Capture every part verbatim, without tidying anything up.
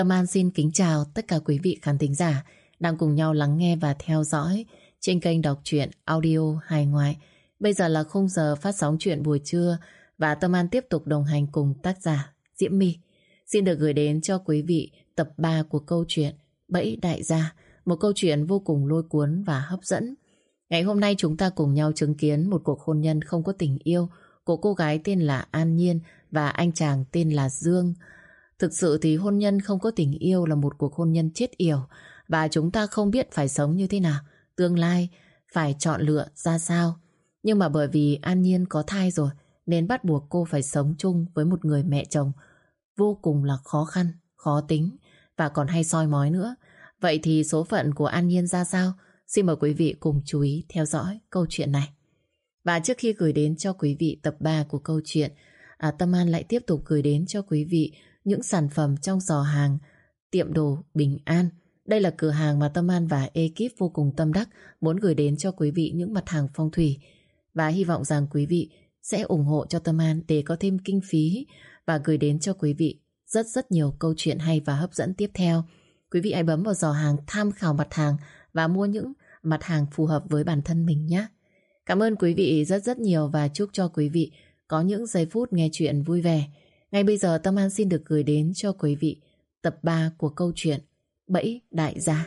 Tâm An xin kính chào tất cả quý vị khán thính giả đang cùng nhau lắng nghe và theo dõi trên kênh đọc truyện audio hài ngoại. Bây giờ là khung giờ phát sóng truyện buổi trưa và Tâm An tiếp tục đồng hành cùng tác giả Diễm My. Xin được gửi đến cho quý vị tập ba của câu chuyện Bẫy Đại Gia, một câu chuyện vô cùng lôi cuốn và hấp dẫn. Ngày hôm nay chúng ta cùng nhau chứng kiến một cuộc hôn nhân không có tình yêu của cô gái tên là An Nhiên và anh chàng tên là Dương. Thực sự thì hôn nhân không có tình yêu là một cuộc hôn nhân chết yểu và chúng ta không biết phải sống như thế nào, tương lai phải chọn lựa ra sao. Nhưng mà bởi vì An Nhiên có thai rồi nên bắt buộc cô phải sống chung với một người mẹ chồng vô cùng là khó khăn, khó tính và còn hay soi mói nữa. Vậy thì số phận của An Nhiên ra sao? Xin mời quý vị cùng chú ý theo dõi câu chuyện này. Và trước khi gửi đến cho quý vị tập ba của câu chuyện, à, Tâm An lại tiếp tục gửi đến cho quý vị những sản phẩm trong giỏ hàng tiệm đồ Bình An. Đây là cửa hàng mà Tâm An và ekip vô cùng tâm đắc muốn gửi đến cho quý vị những mặt hàng phong thủy. Và hy vọng rằng quý vị sẽ ủng hộ cho Tâm An để có thêm kinh phí và gửi đến cho quý vị rất rất nhiều câu chuyện hay và hấp dẫn tiếp theo. Quý vị hãy bấm vào giỏ hàng tham khảo mặt hàng và mua những mặt hàng phù hợp với bản thân mình nhé. Cảm ơn quý vị rất rất nhiều và chúc cho quý vị có những giây phút nghe chuyện vui vẻ. Ngay bây giờ Tâm An xin được gửi đến cho quý vị tập ba của câu chuyện Bẫy Đại Gia.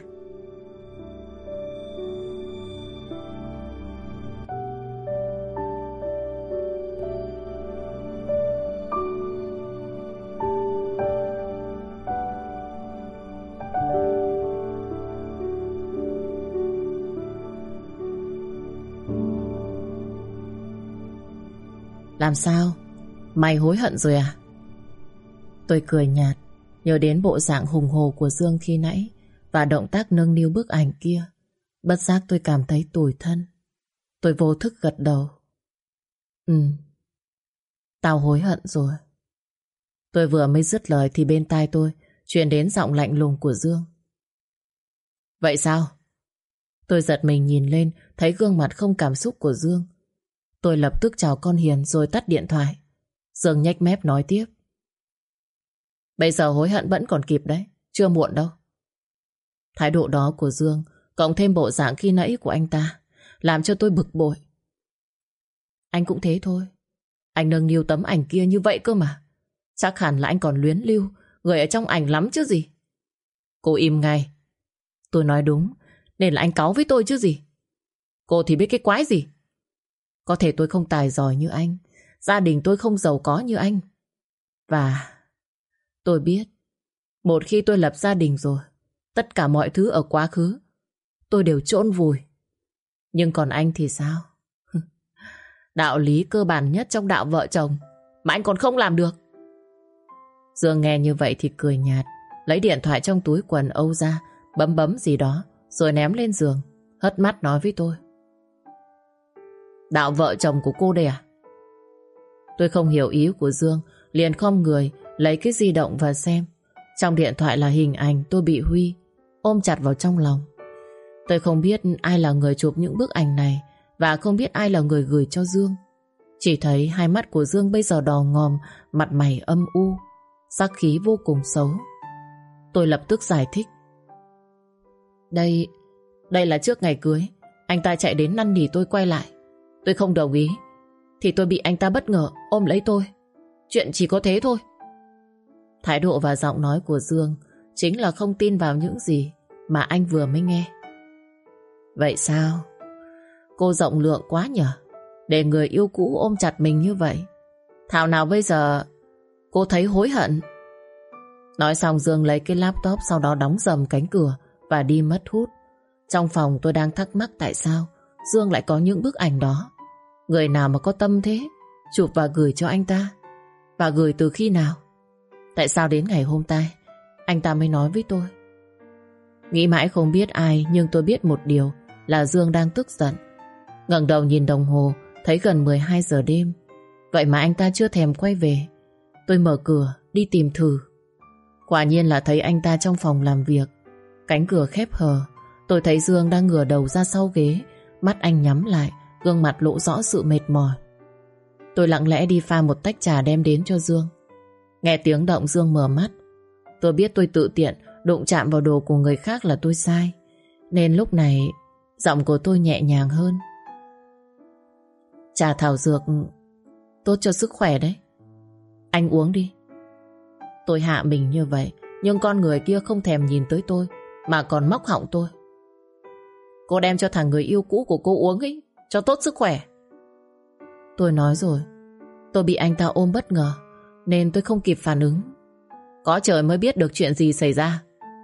Làm sao? Mày hối hận rồi à? Tôi cười nhạt, nhớ đến bộ dạng hùng hồ của Dương khi nãy và động tác nâng niu bức ảnh kia. Bất giác tôi cảm thấy tủi thân. Tôi vô thức gật đầu. Ừ, tao hối hận rồi. Tôi vừa mới dứt lời thì bên tai tôi truyền đến giọng lạnh lùng của Dương. Vậy sao? Tôi giật mình nhìn lên, thấy gương mặt không cảm xúc của Dương. Tôi lập tức chào con Hiền rồi tắt điện thoại. Dương nhếch mép nói tiếp. Bây giờ hối hận vẫn còn kịp đấy, chưa muộn đâu. Thái độ đó của Dương cộng thêm bộ dạng khi nãy của anh ta làm cho tôi bực bội. Anh cũng thế thôi. Anh nâng niu tấm ảnh kia như vậy cơ mà. Chắc hẳn là anh còn luyến lưu người ở trong ảnh lắm chứ gì. Cô im ngay. Tôi nói đúng, nên là anh cáu với tôi chứ gì. Cô thì biết cái quái gì. Có thể tôi không tài giỏi như anh, gia đình tôi không giàu có như anh. Và tôi biết, một khi tôi lập gia đình rồi, tất cả mọi thứ ở quá khứ tôi đều chôn vùi. Nhưng còn anh thì sao? Đạo lý cơ bản nhất trong đạo vợ chồng mà anh còn không làm được. Dương nghe như vậy thì cười nhạt, lấy điện thoại trong túi quần Âu ra, bấm bấm gì đó rồi ném lên giường, hất mắt nói với tôi. Đạo vợ chồng của cô đây à? Tôi không hiểu ý của Dương, liền khom người lấy cái di động và xem. Trong điện thoại là hình ảnh tôi bị Huy ôm chặt vào trong lòng. Tôi không biết ai là người chụp những bức ảnh này và không biết ai là người gửi cho Dương. Chỉ thấy hai mắt của Dương bây giờ đỏ ngòm, mặt mày âm u, sắc khí vô cùng xấu. Tôi lập tức giải thích. Đây, đây là trước ngày cưới, anh ta chạy đến năn nỉ tôi quay lại. Tôi không đồng ý thì tôi bị anh ta bất ngờ ôm lấy tôi. Chuyện chỉ có thế thôi. Thái độ và giọng nói của Dương chính là không tin vào những gì mà anh vừa mới nghe. Vậy sao? Cô rộng lượng quá nhở, để người yêu cũ ôm chặt mình như vậy. Thảo nào bây giờ cô thấy hối hận. Nói xong Dương lấy cái laptop, sau đó đóng dầm cánh cửa và đi mất hút. Trong phòng tôi đang thắc mắc tại sao Dương lại có những bức ảnh đó. Người nào mà có tâm thế chụp và gửi cho anh ta? Và gửi từ khi nào? Tại sao đến ngày hôm nay anh ta mới nói với tôi? Nghĩ mãi không biết ai, nhưng tôi biết một điều là Dương đang tức giận. Ngẩng đầu nhìn đồng hồ, thấy gần mười hai giờ đêm. Vậy mà anh ta chưa thèm quay về. Tôi mở cửa đi tìm thử. Quả nhiên là thấy anh ta trong phòng làm việc. Cánh cửa khép hờ. Tôi thấy Dương đang ngửa đầu ra sau ghế, mắt anh nhắm lại, gương mặt lộ rõ sự mệt mỏi. Tôi lặng lẽ đi pha một tách trà đem đến cho Dương. Nghe tiếng động Dương mở mắt. Tôi biết tôi tự tiện đụng chạm vào đồ của người khác là tôi sai, nên lúc này giọng của tôi nhẹ nhàng hơn. Trà thảo dược tốt cho sức khỏe đấy, anh uống đi. Tôi hạ mình như vậy, nhưng con người kia không thèm nhìn tới tôi mà còn móc họng tôi. Cô đem cho thằng người yêu cũ của cô uống ấy, cho tốt sức khỏe. Tôi nói rồi, tôi bị anh ta ôm bất ngờ nên tôi không kịp phản ứng. Có trời mới biết được chuyện gì xảy ra.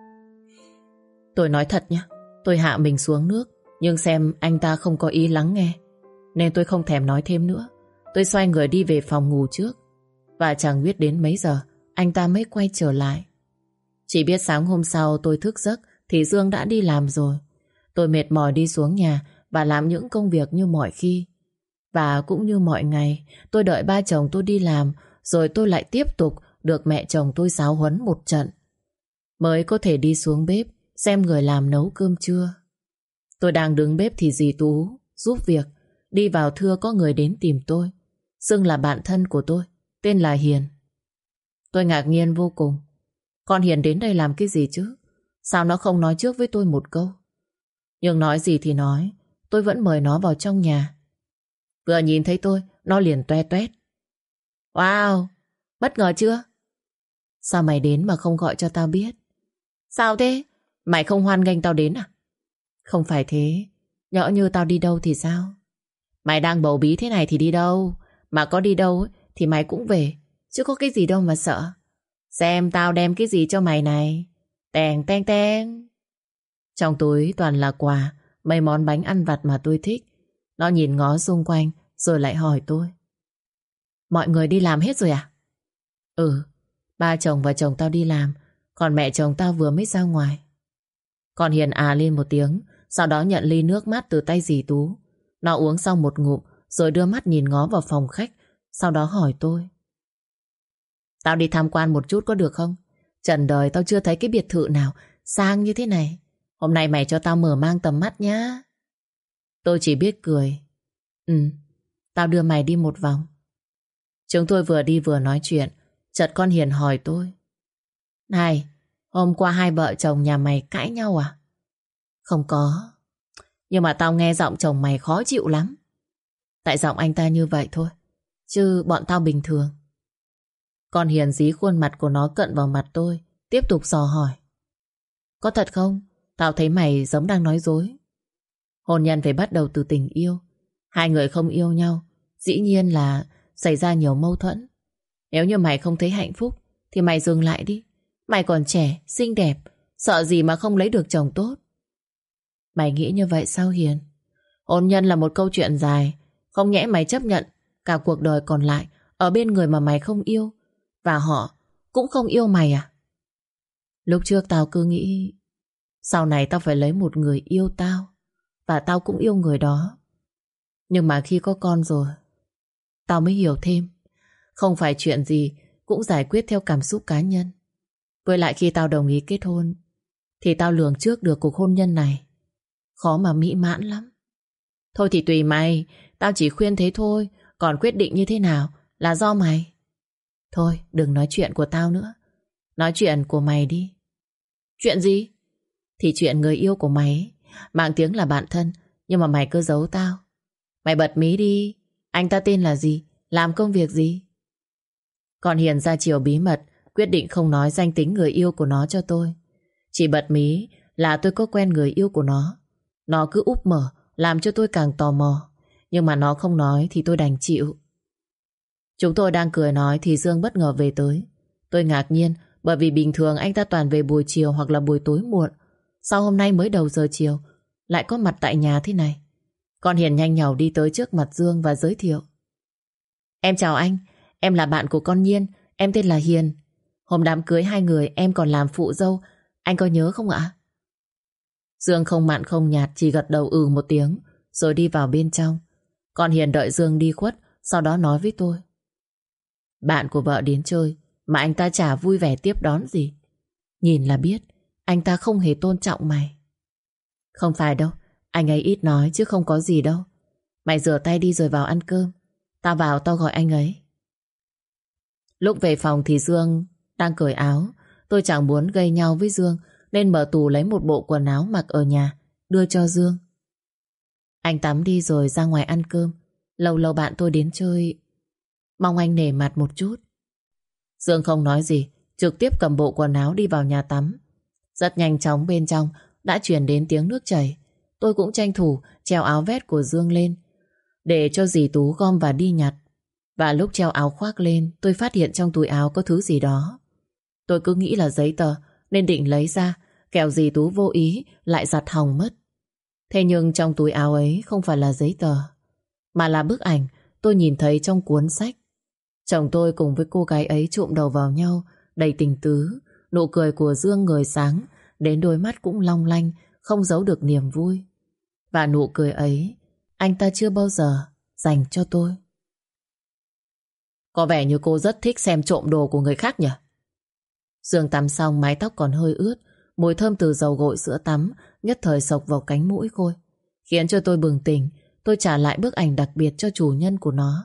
Tôi nói thật nhé, tôi hạ mình xuống nước, nhưng xem anh ta không có ý lắng nghe nên tôi không thèm nói thêm nữa. Tôi xoay người đi về phòng ngủ trước, và chẳng biết đến mấy giờ anh ta mới quay trở lại. Chỉ biết sáng hôm sau tôi thức giấc thì Dương đã đi làm rồi. Tôi mệt mỏi đi xuống nhà và làm những công việc như mọi khi. Và cũng như mọi ngày, tôi đợi ba chồng tôi đi làm, rồi tôi lại tiếp tục được mẹ chồng tôi giáo huấn một trận, mới có thể đi xuống bếp xem người làm nấu cơm trưa. Tôi đang đứng bếp thì dì Tú giúp việc đi vào thưa có người đến tìm tôi, xưng là bạn thân của tôi, tên là Hiền. Tôi ngạc nhiên vô cùng. Con Hiền đến đây làm cái gì chứ? Sao nó không nói trước với tôi một câu? Nhưng nói gì thì nói, tôi vẫn mời nó vào trong nhà. Vừa nhìn thấy tôi, nó liền toe toét. Wow, bất ngờ chưa? Sao mày đến mà không gọi cho tao biết? Sao thế? Mày không hoan nghênh tao đến à? Không phải thế, nhỡ như tao đi đâu thì sao? Mày đang bầu bí thế này thì đi đâu? Mà có đi đâu ấy, thì mày cũng về, chứ có cái gì đâu mà sợ. Xem tao đem cái gì cho mày này. Tèng teng teng. Trong túi toàn là quà, mấy món bánh ăn vặt mà tôi thích. Nó nhìn ngó xung quanh rồi lại hỏi tôi. Mọi người đi làm hết rồi à? Ừ, ba chồng và chồng tao đi làm, còn mẹ chồng tao vừa mới ra ngoài. Còn Hiền à lên một tiếng, sau đó nhận ly nước mát từ tay dì Tú. Nó uống xong một ngụm rồi đưa mắt nhìn ngó vào phòng khách, sau đó hỏi tôi. Tao đi tham quan một chút có được không? Trần đời tao chưa thấy cái biệt thự nào sang như thế này. Hôm nay mày cho tao mở mang tầm mắt nhá. Tôi chỉ biết cười. Ừ, tao đưa mày đi một vòng. Chúng tôi vừa đi vừa nói chuyện, chợt con Hiền hỏi tôi. Này, hôm qua hai vợ chồng nhà mày cãi nhau à? Không có. Nhưng mà tao nghe giọng chồng mày khó chịu lắm. Tại giọng anh ta như vậy thôi, chứ bọn tao bình thường. Con Hiền dí khuôn mặt của nó cận vào mặt tôi, tiếp tục dò hỏi. Có thật không? Tao thấy mày giống đang nói dối. Hôn nhân phải bắt đầu từ tình yêu. Hai người không yêu nhau, dĩ nhiên là xảy ra nhiều mâu thuẫn. Nếu như mày không thấy hạnh phúc thì mày dừng lại đi. Mày còn trẻ, xinh đẹp, sợ gì mà không lấy được chồng tốt. Mày nghĩ như vậy sao Hiền? Hôn nhân là một câu chuyện dài. Không nhẽ mày chấp nhận cả cuộc đời còn lại ở bên người mà mày không yêu, và họ cũng không yêu mày à? Lúc trước tao cứ nghĩ sau này tao phải lấy một người yêu tao, và tao cũng yêu người đó. Nhưng mà khi có con rồi, tao mới hiểu thêm, không phải chuyện gì cũng giải quyết theo cảm xúc cá nhân. Với lại khi tao đồng ý kết hôn thì tao lường trước được cuộc hôn nhân này khó mà mỹ mãn lắm. Thôi thì tùy mày, tao chỉ khuyên thế thôi, còn quyết định như thế nào là do mày. Thôi đừng nói chuyện của tao nữa, nói chuyện của mày đi. Chuyện gì? Thì chuyện người yêu của mày ấy, mang tiếng là bạn thân, nhưng mà mày cứ giấu tao. Mày bật mí đi, anh ta tên là gì, làm công việc gì? Còn Hiền ra chiều bí mật quyết định không nói danh tính người yêu của nó cho tôi. Chỉ bật mí là tôi có quen người yêu của nó. Nó cứ úp mở làm cho tôi càng tò mò, nhưng mà nó không nói thì tôi đành chịu. Chúng tôi đang cười nói thì Dương bất ngờ về tới. Tôi ngạc nhiên bởi vì bình thường anh ta toàn về buổi chiều hoặc là buổi tối muộn. Sao hôm nay mới đầu giờ chiều lại có mặt tại nhà thế này? Con Hiền nhanh nhảu đi tới trước mặt Dương và giới thiệu. Em chào anh, em là bạn của con Nhiên, em tên là Hiền. Hôm đám cưới hai người em còn làm phụ dâu, anh có nhớ không ạ? Dương không mặn không nhạt, chỉ gật đầu ừ một tiếng rồi đi vào bên trong. Con Hiền đợi Dương đi khuất, sau đó nói với tôi. Bạn của vợ đến chơi mà anh ta chả vui vẻ tiếp đón gì. Nhìn là biết anh ta không hề tôn trọng mày. Không phải đâu, anh ấy ít nói chứ không có gì đâu. Mày rửa tay đi rồi vào ăn cơm. Tao vào tao gọi anh ấy. Lúc về phòng thì Dương đang cởi áo. Tôi chẳng muốn gây nhau với Dương nên mở tủ lấy một bộ quần áo mặc ở nhà, đưa cho Dương. Anh tắm đi rồi ra ngoài ăn cơm. Lâu lâu bạn tôi đến chơi, mong anh nể mặt một chút. Dương không nói gì, trực tiếp cầm bộ quần áo đi vào nhà tắm. Rất nhanh chóng bên trong đã truyền đến tiếng nước chảy. Tôi cũng tranh thủ treo áo vest của Dương lên để cho dì Tú gom và đi nhặt. Và lúc treo áo khoác lên, tôi phát hiện trong túi áo có thứ gì đó. Tôi cứ nghĩ là giấy tờ nên định lấy ra, kẻo dì Tú vô ý lại giặt hỏng mất. Thế nhưng trong túi áo ấy không phải là giấy tờ, mà là bức ảnh tôi nhìn thấy trong cuốn sách. Chồng tôi cùng với cô gái ấy chụm đầu vào nhau, đầy tình tứ. Nụ cười của Dương ngời sáng, đến đôi mắt cũng long lanh, không giấu được niềm vui. Và nụ cười ấy anh ta chưa bao giờ dành cho tôi. Có vẻ như cô rất thích xem trộm đồ của người khác nhỉ? Dương tắm xong mái tóc còn hơi ướt, mùi thơm từ dầu gội sữa tắm nhất thời xộc vào cánh mũi Khôi, khiến cho tôi bừng tỉnh. Tôi trả lại bức ảnh đặc biệt cho chủ nhân của nó.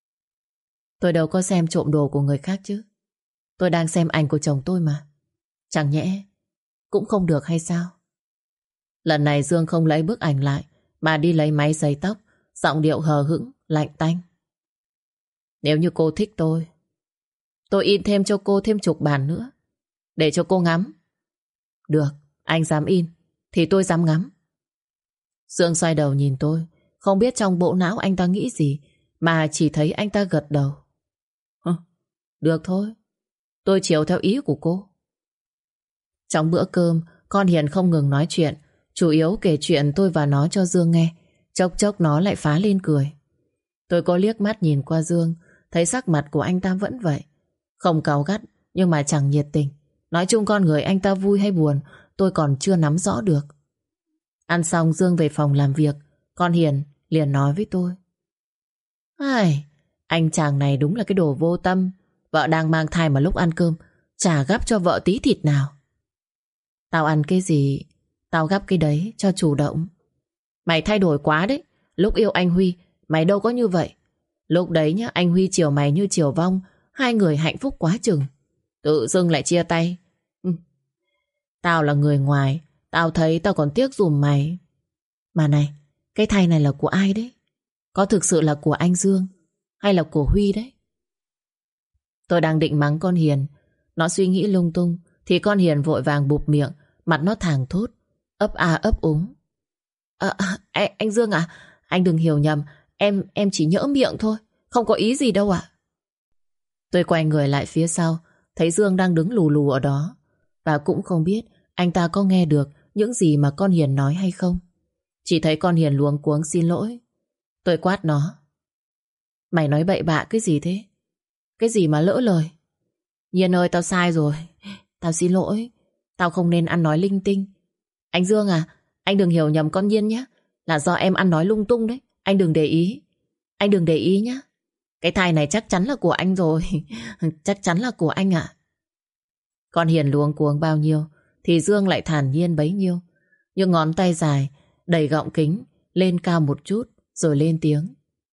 Tôi đâu có xem trộm đồ của người khác chứ. Tôi đang xem ảnh của chồng tôi mà. Chẳng nhẽ cũng không được hay sao? Lần này Dương không lấy bức ảnh lại, mà đi lấy máy giấy tóc, giọng điệu hờ hững, lạnh tanh. Nếu như cô thích tôi, tôi in thêm cho cô thêm chục bản nữa, để cho cô ngắm. Được, anh dám in thì tôi dám ngắm. Dương xoay đầu nhìn tôi, không biết trong bộ não anh ta nghĩ gì, mà chỉ thấy anh ta gật đầu. Hơ, được thôi, tôi chiều theo ý của cô. Trong bữa cơm, con Hiền không ngừng nói chuyện, chủ yếu kể chuyện tôi và nó cho Dương nghe. Chốc chốc nó lại phá lên cười. Tôi có liếc mắt nhìn qua Dương, thấy sắc mặt của anh ta vẫn vậy, không cáu gắt nhưng mà chẳng nhiệt tình. Nói chung con người anh ta vui hay buồn tôi còn chưa nắm rõ được. Ăn xong Dương về phòng làm việc, con Hiền liền nói với tôi. Ai, anh chàng này đúng là cái đồ vô tâm. Vợ đang mang thai mà lúc ăn cơm chả gắp cho vợ tí thịt nào. Tao ăn cái gì tao gắp cái đấy cho chủ động. Mày thay đổi quá đấy. Lúc yêu anh Huy mày đâu có như vậy. Lúc đấy nhá, anh Huy chiều mày như chiều vong, hai người hạnh phúc quá chừng. Tự dưng lại chia tay. ừ. Tao là người ngoài, tao thấy tao còn tiếc giùm mày. Mà này, cái thai này là của ai đấy? Có thực sự là của anh Dương hay là của Huy đấy? Tôi đang định mắng con Hiền, nó suy nghĩ lung tung, thì con Hiền vội vàng bụp miệng, mặt nó thàng thốt, ấp a ấp úng. À, à, anh Dương à, anh đừng hiểu nhầm, em em chỉ nhỡ miệng thôi, không có ý gì đâu ạ. Tôi quay người lại phía sau, thấy Dương đang đứng lù lù ở đó, và cũng không biết anh ta có nghe được những gì mà con Hiền nói hay không. Chỉ thấy con Hiền luống cuống xin lỗi. Tôi quát nó. Mày nói bậy bạ cái gì thế? Cái gì mà lỡ lời? Nhiên ơi, tao sai rồi, tao xin lỗi. Tao không nên ăn nói linh tinh. Anh Dương à, anh đừng hiểu nhầm con Nhiên nhé, là do em ăn nói lung tung đấy. Anh đừng để ý. Anh đừng để ý nhé. Cái thai này chắc chắn là của anh rồi. Chắc chắn là của anh ạ. Con Hiền luống cuống bao nhiêu thì Dương lại thản nhiên bấy nhiêu. Nhưng ngón tay dài đẩy gọng kính lên cao một chút, rồi lên tiếng.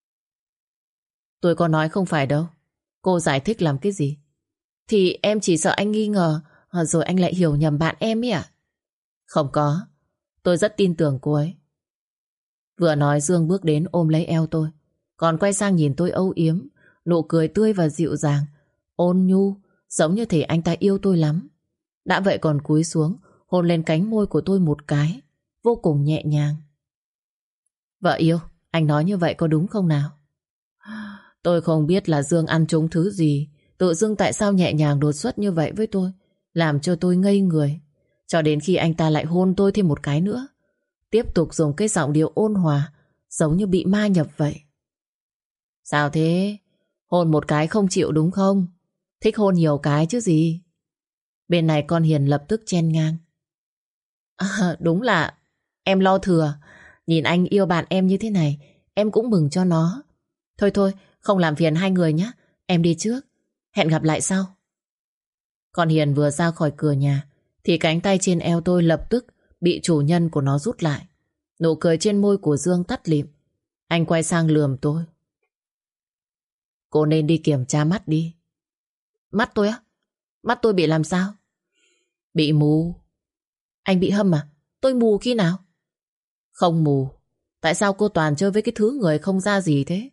Tôi có nói không phải đâu. Cô giải thích làm cái gì? Thì em chỉ sợ anh nghi ngờ, rồi anh lại hiểu nhầm bạn em ấy ạ. Không có, tôi rất tin tưởng cô ấy. Vừa nói Dương bước đến ôm lấy eo tôi, còn quay sang nhìn tôi âu yếm, nụ cười tươi và dịu dàng, ôn nhu, giống như thể anh ta yêu tôi lắm. Đã vậy còn cúi xuống hôn lên cánh môi của tôi một cái, vô cùng nhẹ nhàng. Vợ yêu, anh nói như vậy có đúng không nào? Tôi không biết là Dương ăn trúng thứ gì, tự dưng tại sao nhẹ nhàng đột xuất như vậy với tôi, làm cho tôi ngây người. Cho đến khi anh ta lại hôn tôi thêm một cái nữa, tiếp tục dùng cái giọng điệu ôn hòa, giống như bị ma nhập vậy. Sao thế? Hôn một cái không chịu đúng không? Thích hôn nhiều cái chứ gì? Bên này con Hiền lập tức chen ngang. À, đúng là em lo thừa. Nhìn anh yêu bạn em như thế này, em cũng mừng cho nó. Thôi thôi, không làm phiền hai người nhé. Em đi trước. Hẹn gặp lại sau. Con Hiền vừa ra khỏi cửa nhà thì cánh tay trên eo tôi lập tức bị chủ nhân của nó rút lại. Nụ cười trên môi của Dương tắt lịm. Anh quay sang lườm tôi. Cô nên đi kiểm tra mắt đi. Mắt tôi á? Mắt tôi bị làm sao? Bị mù? Anh bị hâm à? Tôi mù khi nào? Không mù. Tại sao cô toàn chơi với cái thứ người không ra gì thế?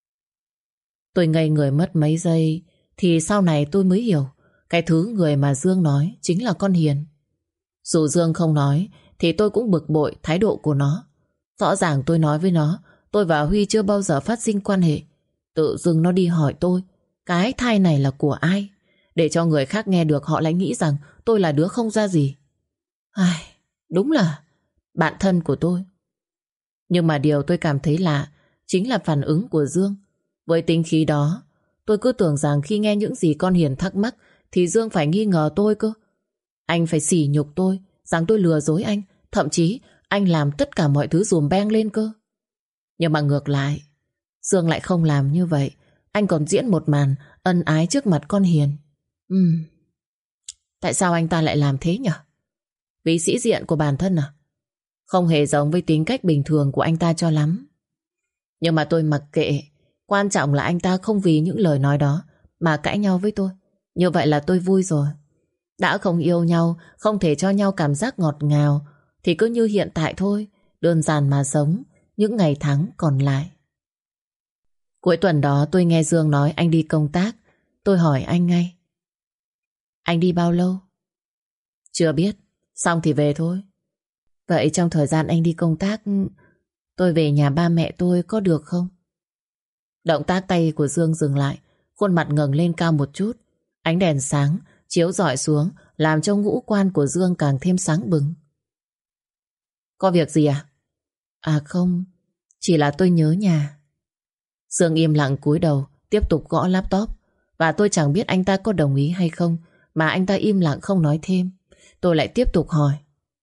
Tôi ngây người mất mấy giây, thì sau này tôi mới hiểu cái thứ người mà Dương nói chính là con Hiền. Dù Dương không nói thì tôi cũng bực bội thái độ của nó. Rõ ràng tôi nói với nó tôi và Huy chưa bao giờ phát sinh quan hệ. Tự dưng nó đi hỏi tôi cái thai này là của ai, để cho người khác nghe được họ lại nghĩ rằng tôi là đứa không ra gì. Ai, đúng là bạn thân của tôi. Nhưng mà điều tôi cảm thấy lạ chính là phản ứng của Dương. Với tính khí đó, tôi cứ tưởng rằng khi nghe những gì con Hiền thắc mắc thì Dương phải nghi ngờ tôi cơ. Anh phải sỉ nhục tôi rằng tôi lừa dối anh, thậm chí anh làm tất cả mọi thứ dùm beng lên cơ. Nhưng mà ngược lại, Dương lại không làm như vậy. Anh còn diễn một màn ân ái trước mặt con Hiền. Ừm, Tại sao anh ta lại làm thế nhỉ? Vì sĩ diện của bản thân à? Không hề giống với tính cách bình thường của anh ta cho lắm. Nhưng mà tôi mặc kệ. Quan trọng là anh ta không vì những lời nói đó mà cãi nhau với tôi. Như vậy là tôi vui rồi. Đã không yêu nhau, không thể cho nhau cảm giác ngọt ngào, thì cứ như hiện tại thôi, đơn giản mà sống những ngày tháng còn lại. Cuối tuần đó tôi nghe Dương nói anh đi công tác. Tôi hỏi anh ngay. Anh đi bao lâu? Chưa biết, xong thì về thôi. Vậy trong thời gian anh đi công tác, tôi về nhà ba mẹ tôi có được không? Động tác tay của Dương dừng lại, khuôn mặt ngẩng lên cao một chút. Ánh đèn sáng chiếu rọi xuống, làm cho ngũ quan của Dương càng thêm sáng bừng. Có việc gì à? À không, chỉ là tôi nhớ nhà. Dương im lặng cúi đầu, tiếp tục gõ laptop. Và tôi chẳng biết anh ta có đồng ý hay không, mà anh ta im lặng không nói thêm. Tôi lại tiếp tục hỏi.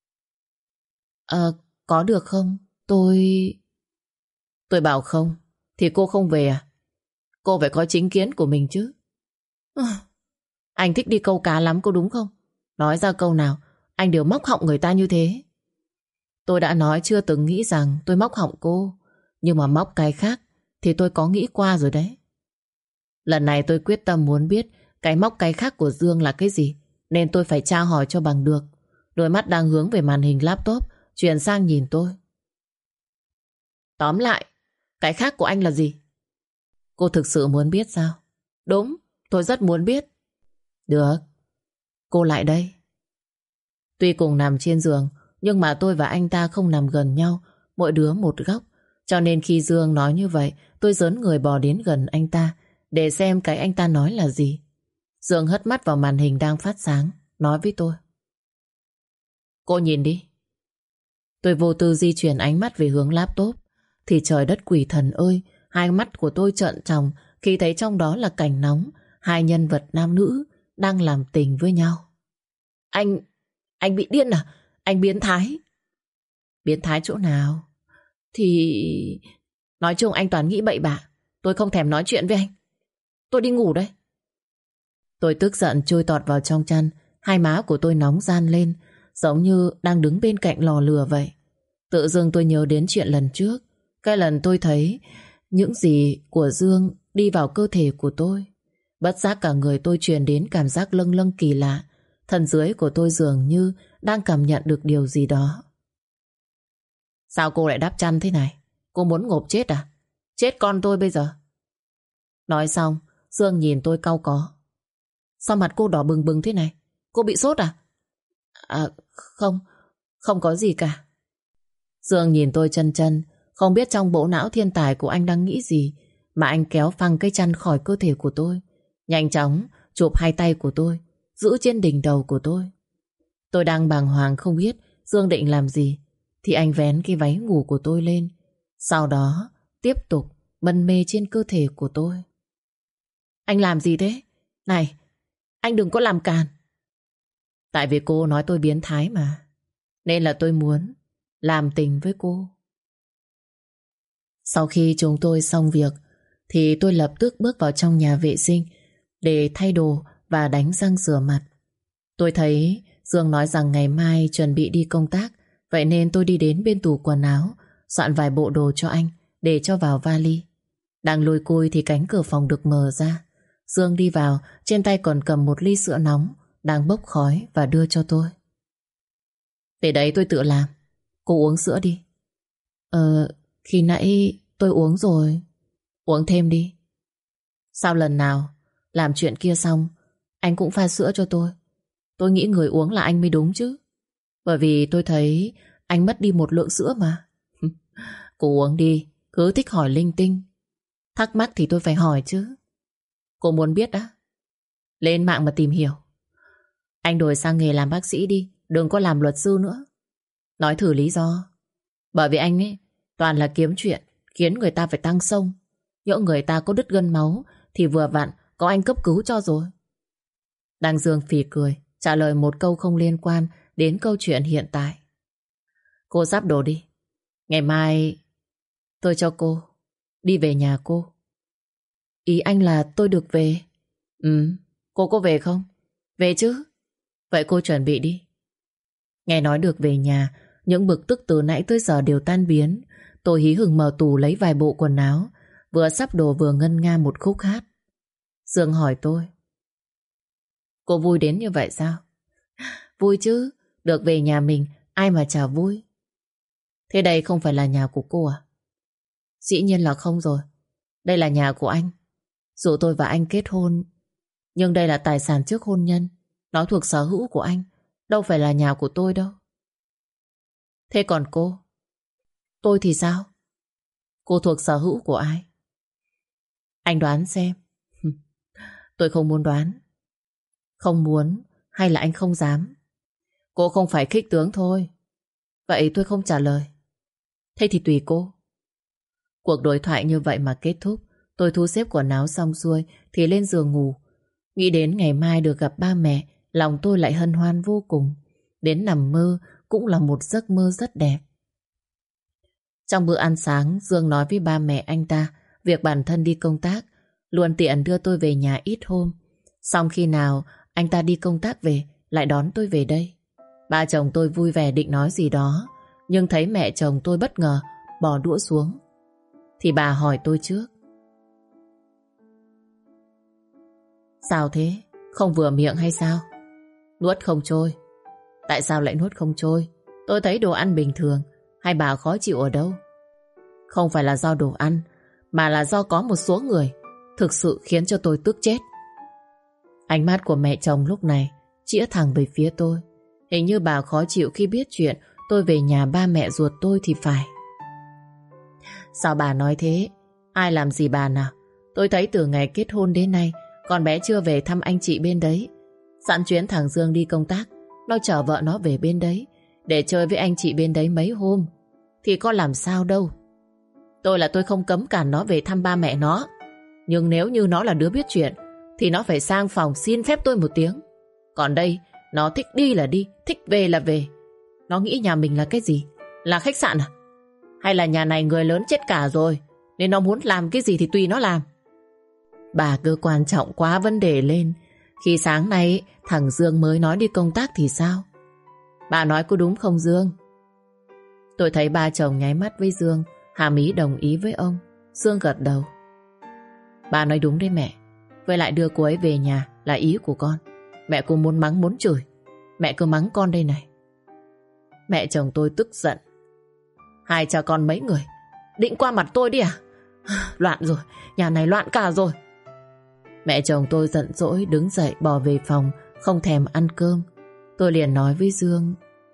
Ờ, có được không? Tôi... Tôi bảo không, thì cô không về à? Cô phải có chính kiến của mình chứ. À, anh thích đi câu cá lắm có đúng không? Nói ra câu nào, anh đều móc họng người ta như thế. Tôi đã nói chưa từng nghĩ rằng tôi móc họng cô, nhưng mà móc cái khác thì tôi có nghĩ qua rồi đấy. Lần này tôi quyết tâm muốn biết cái móc cái khác của Dương là cái gì, nên tôi phải tra hỏi cho bằng được. Đôi mắt đang hướng về màn hình laptop chuyển sang nhìn tôi. Tóm lại, cái khác của anh là gì? Cô thực sự muốn biết sao? Đúng, tôi rất muốn biết. Được, cô lại đây. Tuy cùng nằm trên giường, nhưng mà tôi và anh ta không nằm gần nhau, mỗi đứa một góc. Cho nên khi Dương nói như vậy, tôi rớn người bò đến gần anh ta để xem cái anh ta nói là gì. Dương hất mắt vào màn hình đang phát sáng, nói với tôi. Cô nhìn đi. Tôi vô tư di chuyển ánh mắt về hướng laptop, thì trời đất quỷ thần ơi, hai mắt của tôi trợn tròng khi thấy trong đó là cảnh nóng, hai nhân vật nam nữ đang làm tình với nhau. Anh, anh bị điên à? Anh biến thái. Biến thái chỗ nào? Thì... Nói chung anh toàn nghĩ bậy bạ. Tôi không thèm nói chuyện với anh. Tôi đi ngủ đây. Tôi tức giận chui tọt vào trong chăn. Hai má của tôi nóng ran lên, giống như đang đứng bên cạnh lò lửa vậy. Tự dưng tôi nhớ đến chuyện lần trước, cái lần tôi thấy những gì của Dương đi vào cơ thể của tôi. Bất giác cả người tôi truyền đến cảm giác lâng lâng kỳ lạ. Thân dưới của tôi dường như đang cảm nhận được điều gì đó. Sao cô lại đắp chăn thế này? Cô muốn ngộp chết à? Chết con tôi bây giờ. Nói xong, Dương nhìn tôi cau có. Sao mặt cô đỏ bừng bừng thế này? Cô bị sốt à? À không, không có gì cả. Dương nhìn tôi chân chân, không biết trong bộ não thiên tài của anh đang nghĩ gì, mà anh kéo phăng cái chăn khỏi cơ thể của tôi, nhanh chóng chụp hai tay của tôi, giữ trên đỉnh đầu của tôi. Tôi đang bàng hoàng không biết Dương định làm gì, thì anh vén cái váy ngủ của tôi lên, sau đó tiếp tục mân mê trên cơ thể của tôi. Anh làm gì thế? Này, anh đừng có làm càn. Tại vì cô nói tôi biến thái mà, nên là tôi muốn làm tình với cô. Sau khi chúng tôi xong việc thì tôi lập tức bước vào trong nhà vệ sinh để thay đồ và đánh răng rửa mặt. Tôi thấy Dương nói rằng ngày mai chuẩn bị đi công tác, vậy nên tôi đi đến bên tủ quần áo, soạn vài bộ đồ cho anh để cho vào vali. Đang lôi côi thì cánh cửa phòng được mở ra. Dương đi vào, trên tay còn cầm một ly sữa nóng đang bốc khói và đưa cho tôi. Để đấy tôi tự làm. Cô uống sữa đi. Ờ, khi nãy tôi uống rồi. Uống thêm đi. Sao lần nào làm chuyện kia xong anh cũng pha sữa cho tôi? Tôi nghĩ người uống là anh mới đúng chứ. Bởi vì tôi thấy anh mất đi một lượng sữa mà. Cô uống đi. Cứ thích hỏi linh tinh. Thắc mắc thì tôi phải hỏi chứ. Cô muốn biết á? Lên mạng mà tìm hiểu. Anh đổi sang nghề làm bác sĩ đi. Đừng có làm luật sư nữa. Nói thử lý do. Bởi vì anh ấy toàn là kiếm chuyện khiến người ta phải tăng xông. Nhỡ người ta có đứt gân máu thì vừa vặn có anh cấp cứu cho rồi. Đăng Dương phì cười, trả lời một câu không liên quan đến câu chuyện hiện tại. Cô sắp đồ đi. Ngày mai tôi cho cô đi về nhà cô. Ý anh là tôi được về? Ừ, cô có về không? Về chứ. Vậy cô chuẩn bị đi. Nghe nói được về nhà, những bực tức từ nãy tới giờ đều tan biến. Tôi hí hửng mở tủ lấy vài bộ quần áo, vừa sắp đồ vừa ngân nga một khúc hát. Dương hỏi tôi: cô vui đến như vậy sao? Vui chứ, được về nhà mình, ai mà chả vui. Thế đây không phải là nhà của cô à? Dĩ nhiên là không rồi. Đây là nhà của anh. Dù tôi và anh kết hôn, nhưng đây là tài sản trước hôn nhân. Nó thuộc sở hữu của anh, đâu phải là nhà của tôi đâu. Thế còn cô? Tôi thì sao? Cô thuộc sở hữu của ai? Anh đoán xem. Tôi không muốn đoán. Không muốn hay là anh không dám? Cô không phải khích tướng thôi. Vậy tôi không trả lời. Thế thì tùy cô. Cuộc đối thoại như vậy mà kết thúc. Tôi thu xếp quần áo xong xuôi thì lên giường ngủ. Nghĩ đến ngày mai được gặp ba mẹ, lòng tôi lại hân hoan vô cùng. Đến nằm mơ cũng là một giấc mơ rất đẹp. Trong bữa ăn sáng, Dương nói với ba mẹ anh ta việc bản thân đi công tác, luôn tiện đưa tôi về nhà ít hôm. Xong khi nào anh ta đi công tác về, lại đón tôi về đây. Ba chồng tôi vui vẻ định nói gì đó, nhưng thấy mẹ chồng tôi bất ngờ bỏ đũa xuống. Thì bà hỏi tôi trước: sao thế? Không vừa miệng hay sao? Nuốt không trôi. Tại sao lại nuốt không trôi? Tôi thấy đồ ăn bình thường. Hay bà khó chịu ở đâu? Không phải là do đồ ăn, mà là do có một số người thực sự khiến cho tôi tức chết. Ánh mắt của mẹ chồng lúc này chĩa thẳng về phía tôi. Hình như bà khó chịu khi biết chuyện tôi về nhà ba mẹ ruột tôi thì phải. Sao bà nói thế? Ai làm gì bà nào? Tôi thấy từ ngày kết hôn đến nay con bé chưa về thăm anh chị bên đấy. Sẵn chuyến thằng Dương đi công tác, nó chở vợ nó về bên đấy để chơi với anh chị bên đấy mấy hôm. Thì có làm sao đâu. Tôi là tôi không cấm cản nó về thăm ba mẹ nó. Nhưng nếu như nó là đứa biết chuyện thì nó phải sang phòng xin phép tôi một tiếng. Còn đây, nó thích đi là đi, thích về là về. Nó nghĩ nhà mình là cái gì? Là khách sạn à? Hay là nhà này người lớn chết cả rồi, nên nó muốn làm cái gì thì tùy nó làm. Bà cứ quan trọng quá vấn đề lên. Khi sáng nay thằng Dương mới nói đi công tác thì sao? Bà nói có đúng không Dương? Tôi thấy ba chồng nháy mắt với Dương, hàm ý đồng ý với ông. Dương gật đầu. Bà nói đúng đấy mẹ. Với lại đưa cô ấy về nhà là ý của con. Mẹ cô muốn mắng muốn chửi, mẹ cứ mắng con đây này. Mẹ chồng tôi tức giận. Hai cha con mấy người định qua mặt tôi đi à? Loạn rồi, nhà này loạn cả rồi. Mẹ chồng tôi giận dỗi đứng dậy bỏ về phòng, không thèm ăn cơm. Tôi liền nói với Dương: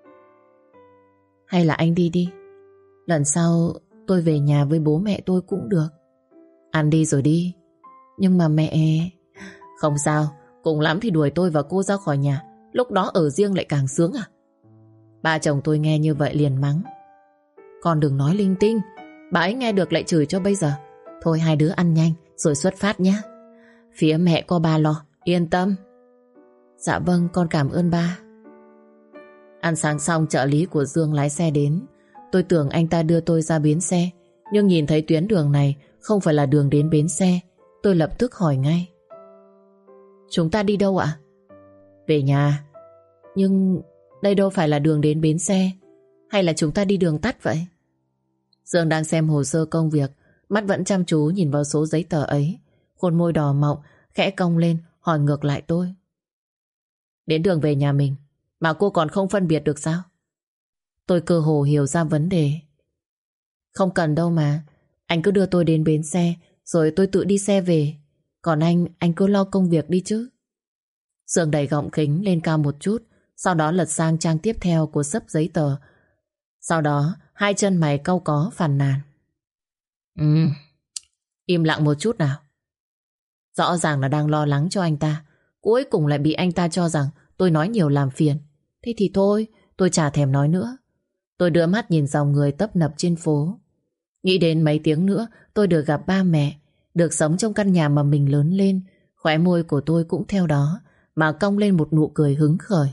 hay là anh đi đi, lần sau tôi về nhà với bố mẹ tôi cũng được. Ăn đi rồi đi. Nhưng mà mẹ... Không sao, cùng lắm thì đuổi tôi và cô ra khỏi nhà, lúc đó ở riêng lại càng sướng à? Ba chồng tôi nghe như vậy liền mắng: con đừng nói linh tinh, bà ấy nghe được lại chửi cho bây giờ. Thôi hai đứa ăn nhanh rồi xuất phát nhé. Phía mẹ có ba lo, yên tâm. Dạ vâng, con cảm ơn ba. Ăn sáng xong, trợ lý của Dương lái xe đến. Tôi tưởng anh ta đưa tôi ra bến xe, nhưng nhìn thấy tuyến đường này không phải là đường đến bến xe. Tôi lập tức hỏi ngay: chúng ta đi đâu ạ? Về nhà. Nhưng đây đâu phải là đường đến bến xe. Hay là chúng ta đi đường tắt vậy? Dương đang xem hồ sơ công việc, mắt vẫn chăm chú nhìn vào số giấy tờ ấy. Khuôn môi đỏ mọng khẽ cong lên, hỏi ngược lại tôi: đến đường về nhà mình mà cô còn không phân biệt được sao? Tôi cơ hồ hiểu ra vấn đề. Không cần đâu mà. Anh cứ đưa tôi đến bến xe, rồi tôi tự đi xe về. Còn anh, anh cứ lo công việc đi chứ. Dương đẩy gọng kính lên cao một chút, sau đó lật sang trang tiếp theo của xấp giấy tờ. Sau đó, hai chân mày cau có phàn nàn. Ừ, im lặng một chút nào. Rõ ràng là đang lo lắng cho anh ta, cuối cùng lại bị anh ta cho rằng tôi nói nhiều làm phiền. Thế thì thôi, tôi chả thèm nói nữa. Tôi đưa mắt nhìn dòng người tấp nập trên phố. Nghĩ đến mấy tiếng nữa tôi được gặp ba mẹ, được sống trong căn nhà mà mình lớn lên. Khóe môi của tôi cũng theo đó mà cong lên một nụ cười hứng khởi.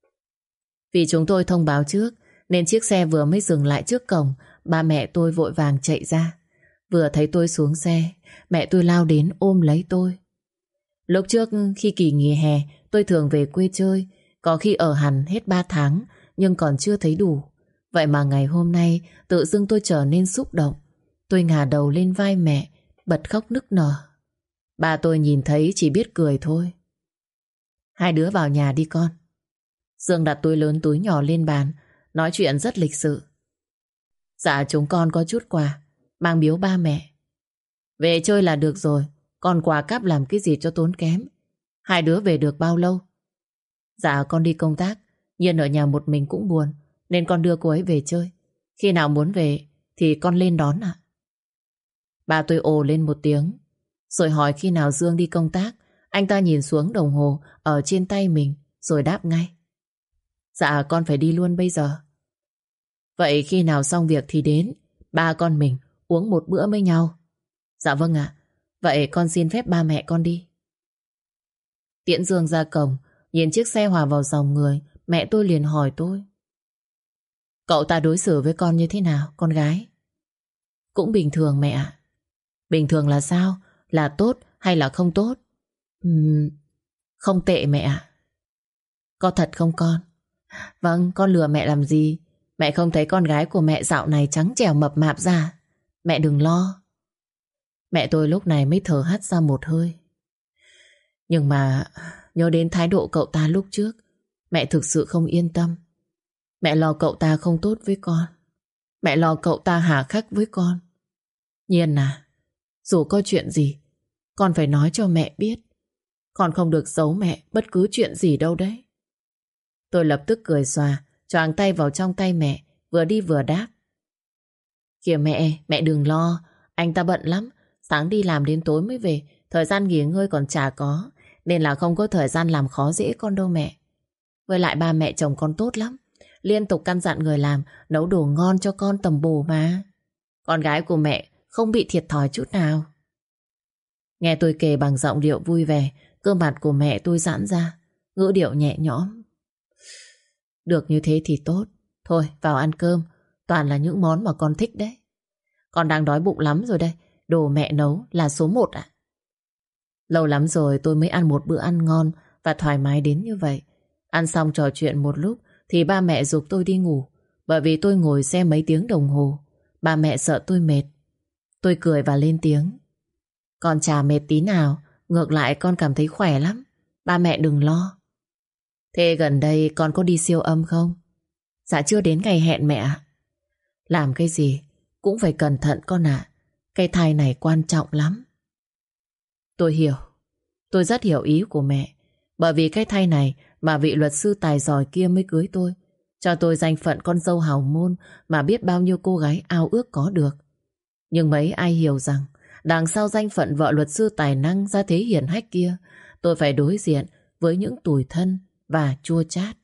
Vì chúng tôi thông báo trước nên chiếc xe vừa mới dừng lại trước cổng, ba mẹ tôi vội vàng chạy ra. Vừa thấy tôi xuống xe, mẹ tôi lao đến ôm lấy tôi. Lúc trước khi kỳ nghỉ hè tôi thường về quê chơi, có khi ở hẳn hết ba tháng nhưng còn chưa thấy đủ. Vậy mà ngày hôm nay tự dưng tôi trở nên xúc động. Tôi ngả đầu lên vai mẹ, bật khóc nức nở. Ba tôi nhìn thấy chỉ biết cười thôi. Hai đứa vào nhà đi con. Dương đặt túi lớn túi nhỏ lên bàn, nói chuyện rất lịch sự. Dạ chúng con có chút quà mang biếu ba mẹ. Về chơi là được rồi, còn quà cáp làm cái gì cho tốn kém. Hai đứa về được bao lâu? Dạ con đi công tác, Nhiên ở nhà một mình cũng buồn, nên con đưa cô ấy về chơi. Khi nào muốn về thì con lên đón ạ. Ba tôi ồ lên một tiếng, rồi hỏi khi nào Dương đi công tác. Anh ta nhìn xuống đồng hồ ở trên tay mình, rồi đáp ngay. Dạ con phải đi luôn bây giờ. Vậy khi nào xong việc thì đến, ba con mình uống một bữa với nhau. Dạ vâng ạ. Vậy con xin phép ba mẹ con đi. Tiễn Dương ra cổng, nhìn chiếc xe hòa vào dòng người, mẹ tôi liền hỏi tôi. Cậu ta đối xử với con như thế nào, con gái? Cũng bình thường mẹ ạ. Bình thường là sao? Là tốt hay là không tốt? Uhm, không tệ mẹ ạ. Có thật không con? Vâng, con lừa mẹ làm gì? Mẹ không thấy con gái của mẹ dạo này trắng trẻo mập mạp ra. Mẹ đừng lo. Mẹ tôi lúc này mới thở hắt ra một hơi. Nhưng mà nhớ đến thái độ cậu ta lúc trước, mẹ thực sự không yên tâm. Mẹ lo cậu ta không tốt với con. Mẹ lo cậu ta hà khắc với con. Nhiên à, dù có chuyện gì con phải nói cho mẹ biết. Con không được giấu mẹ bất cứ chuyện gì đâu đấy. Tôi lập tức cười xòa, choàng tay vào trong tay mẹ, vừa đi vừa đáp. Kìa mẹ, mẹ đừng lo. Anh ta bận lắm, sáng đi làm đến tối mới về, thời gian nghỉ ngơi còn chả có, nên là không có thời gian làm khó dễ con đâu mẹ. Với lại ba mẹ chồng con tốt lắm, liên tục căn dặn người làm nấu đồ ngon cho con tầm bổ mà. Con gái của mẹ không bị thiệt thòi chút nào. Nghe tôi kể bằng giọng điệu vui vẻ, gương mặt của mẹ tôi giãn ra, ngữ điệu nhẹ nhõm. Được như thế thì tốt. Thôi vào ăn cơm, toàn là những món mà con thích đấy. Con đang đói bụng lắm rồi đây, đồ mẹ nấu là số một ạ. Lâu lắm rồi tôi mới ăn một bữa ăn ngon và thoải mái đến như vậy. Ăn xong trò chuyện một lúc thì ba mẹ giục tôi đi ngủ, bởi vì tôi ngồi xe mấy tiếng đồng hồ. Ba mẹ sợ tôi mệt. Tôi cười và lên tiếng. Con chả mệt tí nào, ngược lại con cảm thấy khỏe lắm. Ba mẹ đừng lo. Thế gần đây con có đi siêu âm không? Dạ chưa đến ngày hẹn mẹ ạ. Làm cái gì cũng phải cẩn thận con ạ. Cái thai này quan trọng lắm. Tôi hiểu. Tôi rất hiểu ý của mẹ. Bởi vì cái thai này mà vị luật sư tài giỏi kia mới cưới tôi, cho tôi danh phận con dâu hào môn mà biết bao nhiêu cô gái ao ước có được. Nhưng mấy ai hiểu rằng đằng sau danh phận vợ luật sư tài năng ra thế hiển hách kia, tôi phải đối diện với những tủi thân và chua chát.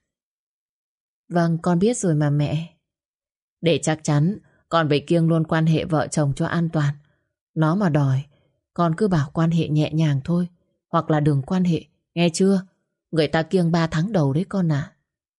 Vâng, con biết rồi mà mẹ. Để chắc chắn, con phải kiêng luôn quan hệ vợ chồng cho an toàn. Nó mà đòi, con cứ bảo quan hệ nhẹ nhàng thôi, hoặc là đừng quan hệ, nghe chưa? Người ta kiêng ba tháng đầu đấy con ạ.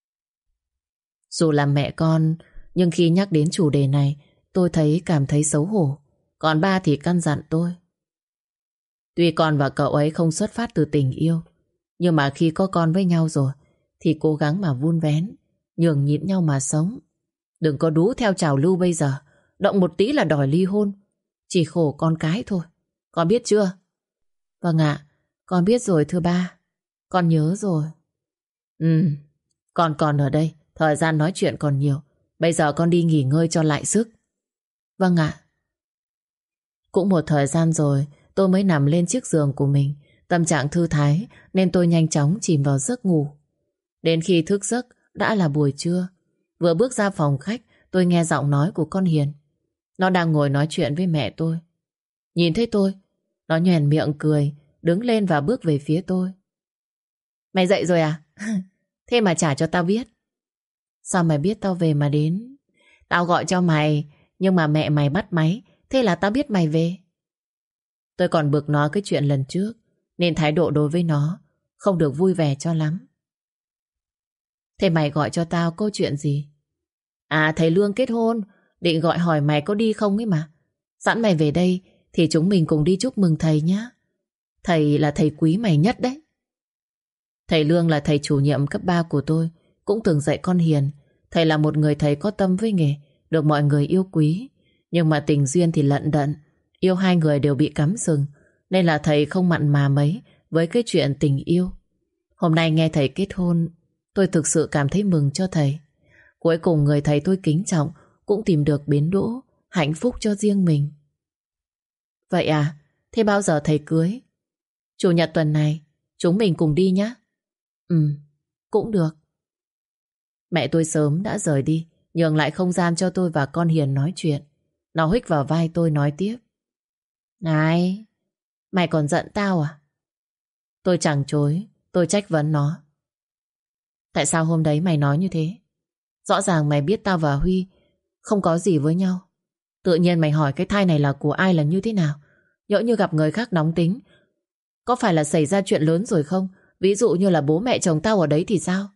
Dù là mẹ con, nhưng khi nhắc đến chủ đề này, tôi thấy cảm thấy xấu hổ. Còn ba thì căn dặn tôi. Tuy con và cậu ấy không xuất phát từ tình yêu, nhưng mà khi có con với nhau rồi thì cố gắng mà vun vén, nhường nhịn nhau mà sống. Đừng có đú theo trào lưu bây giờ, động một tí là đòi ly hôn. Chỉ khổ con cái thôi. Con biết chưa? Vâng ạ, con biết rồi thưa ba. Con nhớ rồi. Ừ, con còn ở đây, thời gian nói chuyện còn nhiều, Bây giờ con đi nghỉ ngơi cho lại sức. Vâng ạ. Cũng một thời gian rồi tôi mới nằm lên chiếc giường của mình. Tâm trạng thư thái nên tôi nhanh chóng chìm vào giấc ngủ. Đến khi thức giấc đã là buổi trưa. Vừa bước ra phòng khách, tôi nghe giọng nói của con Hiền. Nó đang ngồi nói chuyện với mẹ tôi. Nhìn thấy tôi, nó nhoẻn miệng cười, đứng lên và bước về phía tôi. Mày dậy rồi à? Thế mà chả cho tao biết. Sao mày biết tao về mà đến? Tao gọi cho mày, nhưng mà mẹ mày bắt máy, thế là tao biết mày về. Tôi còn bực nó cái chuyện lần trước, nên thái độ đối với nó không được vui vẻ cho lắm. Thế mày gọi cho tao câu chuyện gì? À, thầy Lương kết hôn, định gọi hỏi mày có đi không ấy mà. Sẵn mày về đây thì chúng mình cùng đi chúc mừng thầy nhá. Thầy là thầy quý mày nhất đấy. Thầy Lương là thầy chủ nhiệm cấp ba của tôi, cũng từng dạy con Hiền. Thầy là một người thầy có tâm với nghề, được mọi người yêu quý. Nhưng mà tình duyên thì lận đận, yêu hai người đều bị cắm sừng, nên là thầy không mặn mà mấy với cái chuyện tình yêu. Hôm nay nghe thầy kết hôn, tôi thực sự cảm thấy mừng cho thầy. Cuối cùng người thầy tôi kính trọng cũng tìm được bến đỗ, hạnh phúc cho riêng mình. Vậy à, thế bao giờ thầy cưới? Chủ nhật tuần này, chúng mình cùng đi nhé. Ừ, cũng được. Mẹ tôi sớm đã rời đi, nhường lại không gian cho tôi và con Hiền nói chuyện. Nó huých vào vai tôi nói tiếp. Này, mày còn giận tao à? Tôi chẳng chối, tôi trách vấn nó. Tại sao hôm đấy mày nói như thế? Rõ ràng mày biết tao và Huy không có gì với nhau. Tự nhiên mày hỏi cái thai này là của ai là như thế nào? Nhỡ như gặp người khác nóng tính, có phải là xảy ra chuyện lớn rồi không? Ví dụ như là bố mẹ chồng tao ở đấy thì sao?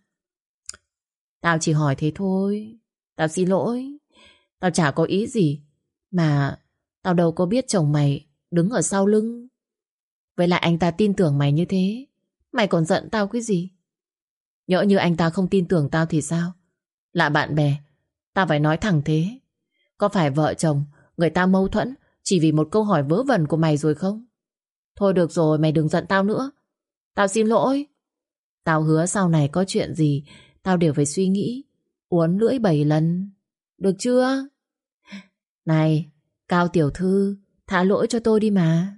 Tao chỉ hỏi thế thôi. Tao xin lỗi. Tao chả có ý gì. Mà tao đâu có biết chồng mày đứng ở sau lưng. Với lại anh ta tin tưởng mày như thế, mày còn giận tao cái gì? Nhỡ như anh ta không tin tưởng tao thì sao? Là bạn bè, tao phải nói thẳng thế. Có phải vợ chồng người ta mâu thuẫn chỉ vì một câu hỏi vớ vẩn của mày rồi không? Thôi được rồi, mày đừng giận tao nữa. Tao xin lỗi. Tao hứa sau này có chuyện gì tao đều phải suy nghĩ, uốn lưỡi bảy lần. Được chưa? Này, Cao tiểu thư, tha lỗi cho tôi đi mà.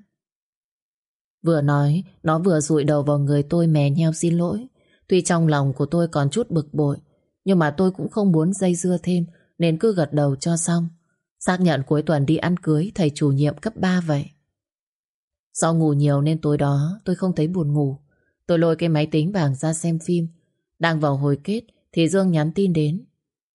Vừa nói, nó vừa dụi đầu vào người tôi mè nheo xin lỗi. Tuy trong lòng của tôi còn chút bực bội, nhưng mà tôi cũng không muốn dây dưa thêm, nên cứ gật đầu cho xong. Xác nhận cuối tuần đi ăn cưới thầy chủ nhiệm cấp ba vậy. Do ngủ nhiều nên tối đó tôi không thấy buồn ngủ. Tôi lôi cái máy tính bảng ra xem phim. Đang vào hồi kết thì Dương nhắn tin đến.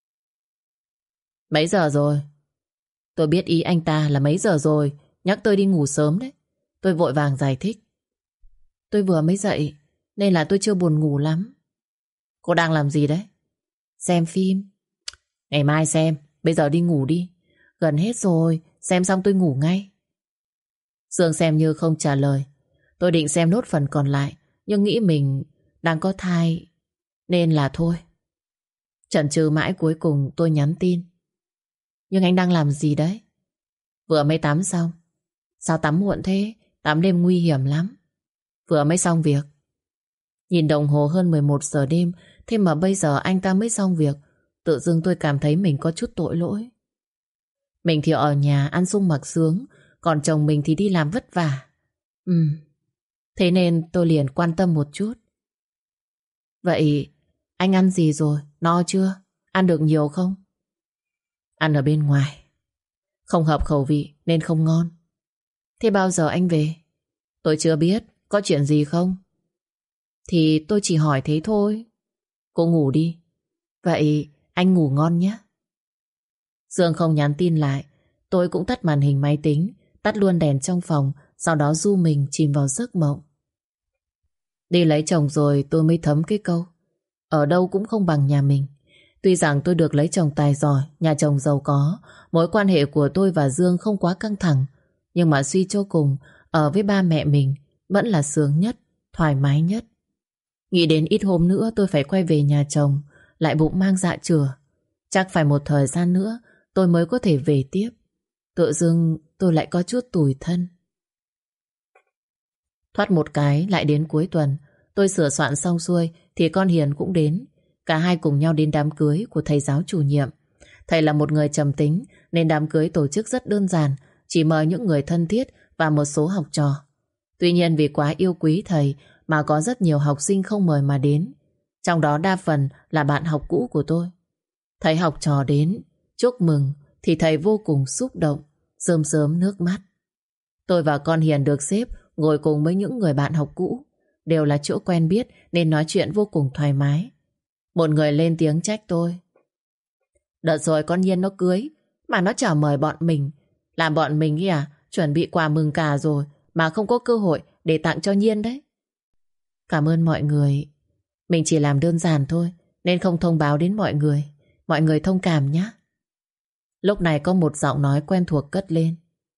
Mấy giờ rồi? Tôi biết ý anh ta là mấy giờ rồi, nhắc tôi đi ngủ sớm đấy. Tôi vội vàng giải thích. Tôi vừa mới dậy nên là tôi chưa buồn ngủ lắm. Cô đang làm gì đấy? Xem phim. Ngày mai xem, bây giờ đi ngủ đi. Gần hết rồi, xem xong tôi ngủ ngay. Dương xem như không trả lời. Tôi định xem nốt phần còn lại, nhưng nghĩ mình đang có thai nên là thôi. Chần chừ mãi cuối cùng tôi nhắn tin. Nhưng anh đang làm gì đấy? Vừa mới tắm xong. Sao tắm muộn thế? Tắm đêm nguy hiểm lắm. Vừa mới xong việc. Nhìn đồng hồ hơn mười một giờ đêm, thế mà bây giờ anh ta mới xong việc. Tự dưng tôi cảm thấy mình có chút tội lỗi. Mình thì ở nhà ăn sung mặc sướng, còn chồng mình thì đi làm vất vả. Ừ, thế nên tôi liền quan tâm một chút. Vậy anh ăn gì rồi? No chưa? Ăn được nhiều không? Ăn ở bên ngoài. Không hợp khẩu vị nên không ngon. Thế bao giờ anh về? Tôi chưa biết. Có chuyện gì không? Thì tôi chỉ hỏi thế thôi. Cô ngủ đi. Vậy anh ngủ ngon nhé. Dương không nhắn tin lại. Tôi cũng tắt màn hình máy tính, tắt luôn đèn trong phòng, sau đó du mình chìm vào giấc mộng. Đi lấy chồng rồi tôi mới thấm cái câu ở đâu cũng không bằng nhà mình. Tuy rằng tôi được lấy chồng tài giỏi, nhà chồng giàu có, mối quan hệ của tôi và Dương không quá căng thẳng, nhưng mà suy cho cùng, ở với ba mẹ mình vẫn là sướng nhất, thoải mái nhất. Nghĩ đến ít hôm nữa tôi phải quay về nhà chồng, lại bụng mang dạ chửa. Chắc phải một thời gian nữa tôi mới có thể về tiếp. Tự dưng tôi lại có chút tủi thân. Thoát một cái lại đến cuối tuần. Tôi sửa soạn xong xuôi thì con Hiền cũng đến. Cả hai cùng nhau đến đám cưới của thầy giáo chủ nhiệm. Thầy là một người trầm tính nên đám cưới tổ chức rất đơn giản, chỉ mời những người thân thiết và một số học trò. Tuy nhiên vì quá yêu quý thầy mà có rất nhiều học sinh không mời mà đến. Trong đó đa phần là bạn học cũ của tôi. Thấy học trò đến, chúc mừng thì thầy vô cùng xúc động, rơm rớm nước mắt. Tôi và con Hiền được xếp ngồi cùng với những người bạn học cũ. Đều là chỗ quen biết nên nói chuyện vô cùng thoải mái. Một người lên tiếng trách tôi. Đợt rồi con Nhiên nó cưới mà nó chả mời bọn mình. Làm bọn mình ý à, chuẩn bị quà mừng cả rồi mà không có cơ hội để tặng cho Nhiên đấy. Cảm ơn mọi người. Mình chỉ làm đơn giản thôi nên không thông báo đến mọi người. Mọi người thông cảm nhé. Lúc này có một giọng nói quen thuộc cất lên.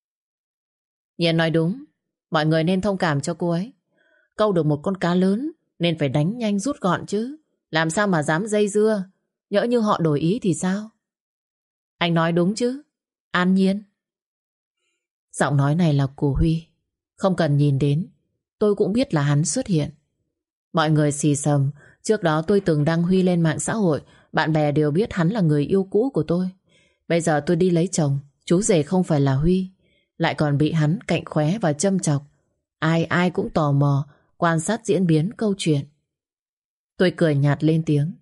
Nhiên nói đúng. Mọi người nên thông cảm cho cô ấy. Câu được một con cá lớn nên phải đánh nhanh rút gọn chứ. Làm sao mà dám dây dưa. Nhỡ như họ đổi ý thì sao? Anh nói đúng chứ. An Nhiên. Giọng nói này là của Huy. Không cần nhìn đến, tôi cũng biết là hắn xuất hiện. Mọi người xì xầm. Trước đó tôi từng đăng Huy lên mạng xã hội. Bạn bè đều biết hắn là người yêu cũ của tôi. Bây giờ tôi đi lấy chồng, chú rể không phải là Huy, lại còn bị hắn cạnh khóe và châm chọc. Ai ai cũng tò mò quan sát diễn biến câu chuyện. Tôi cười nhạt lên tiếng.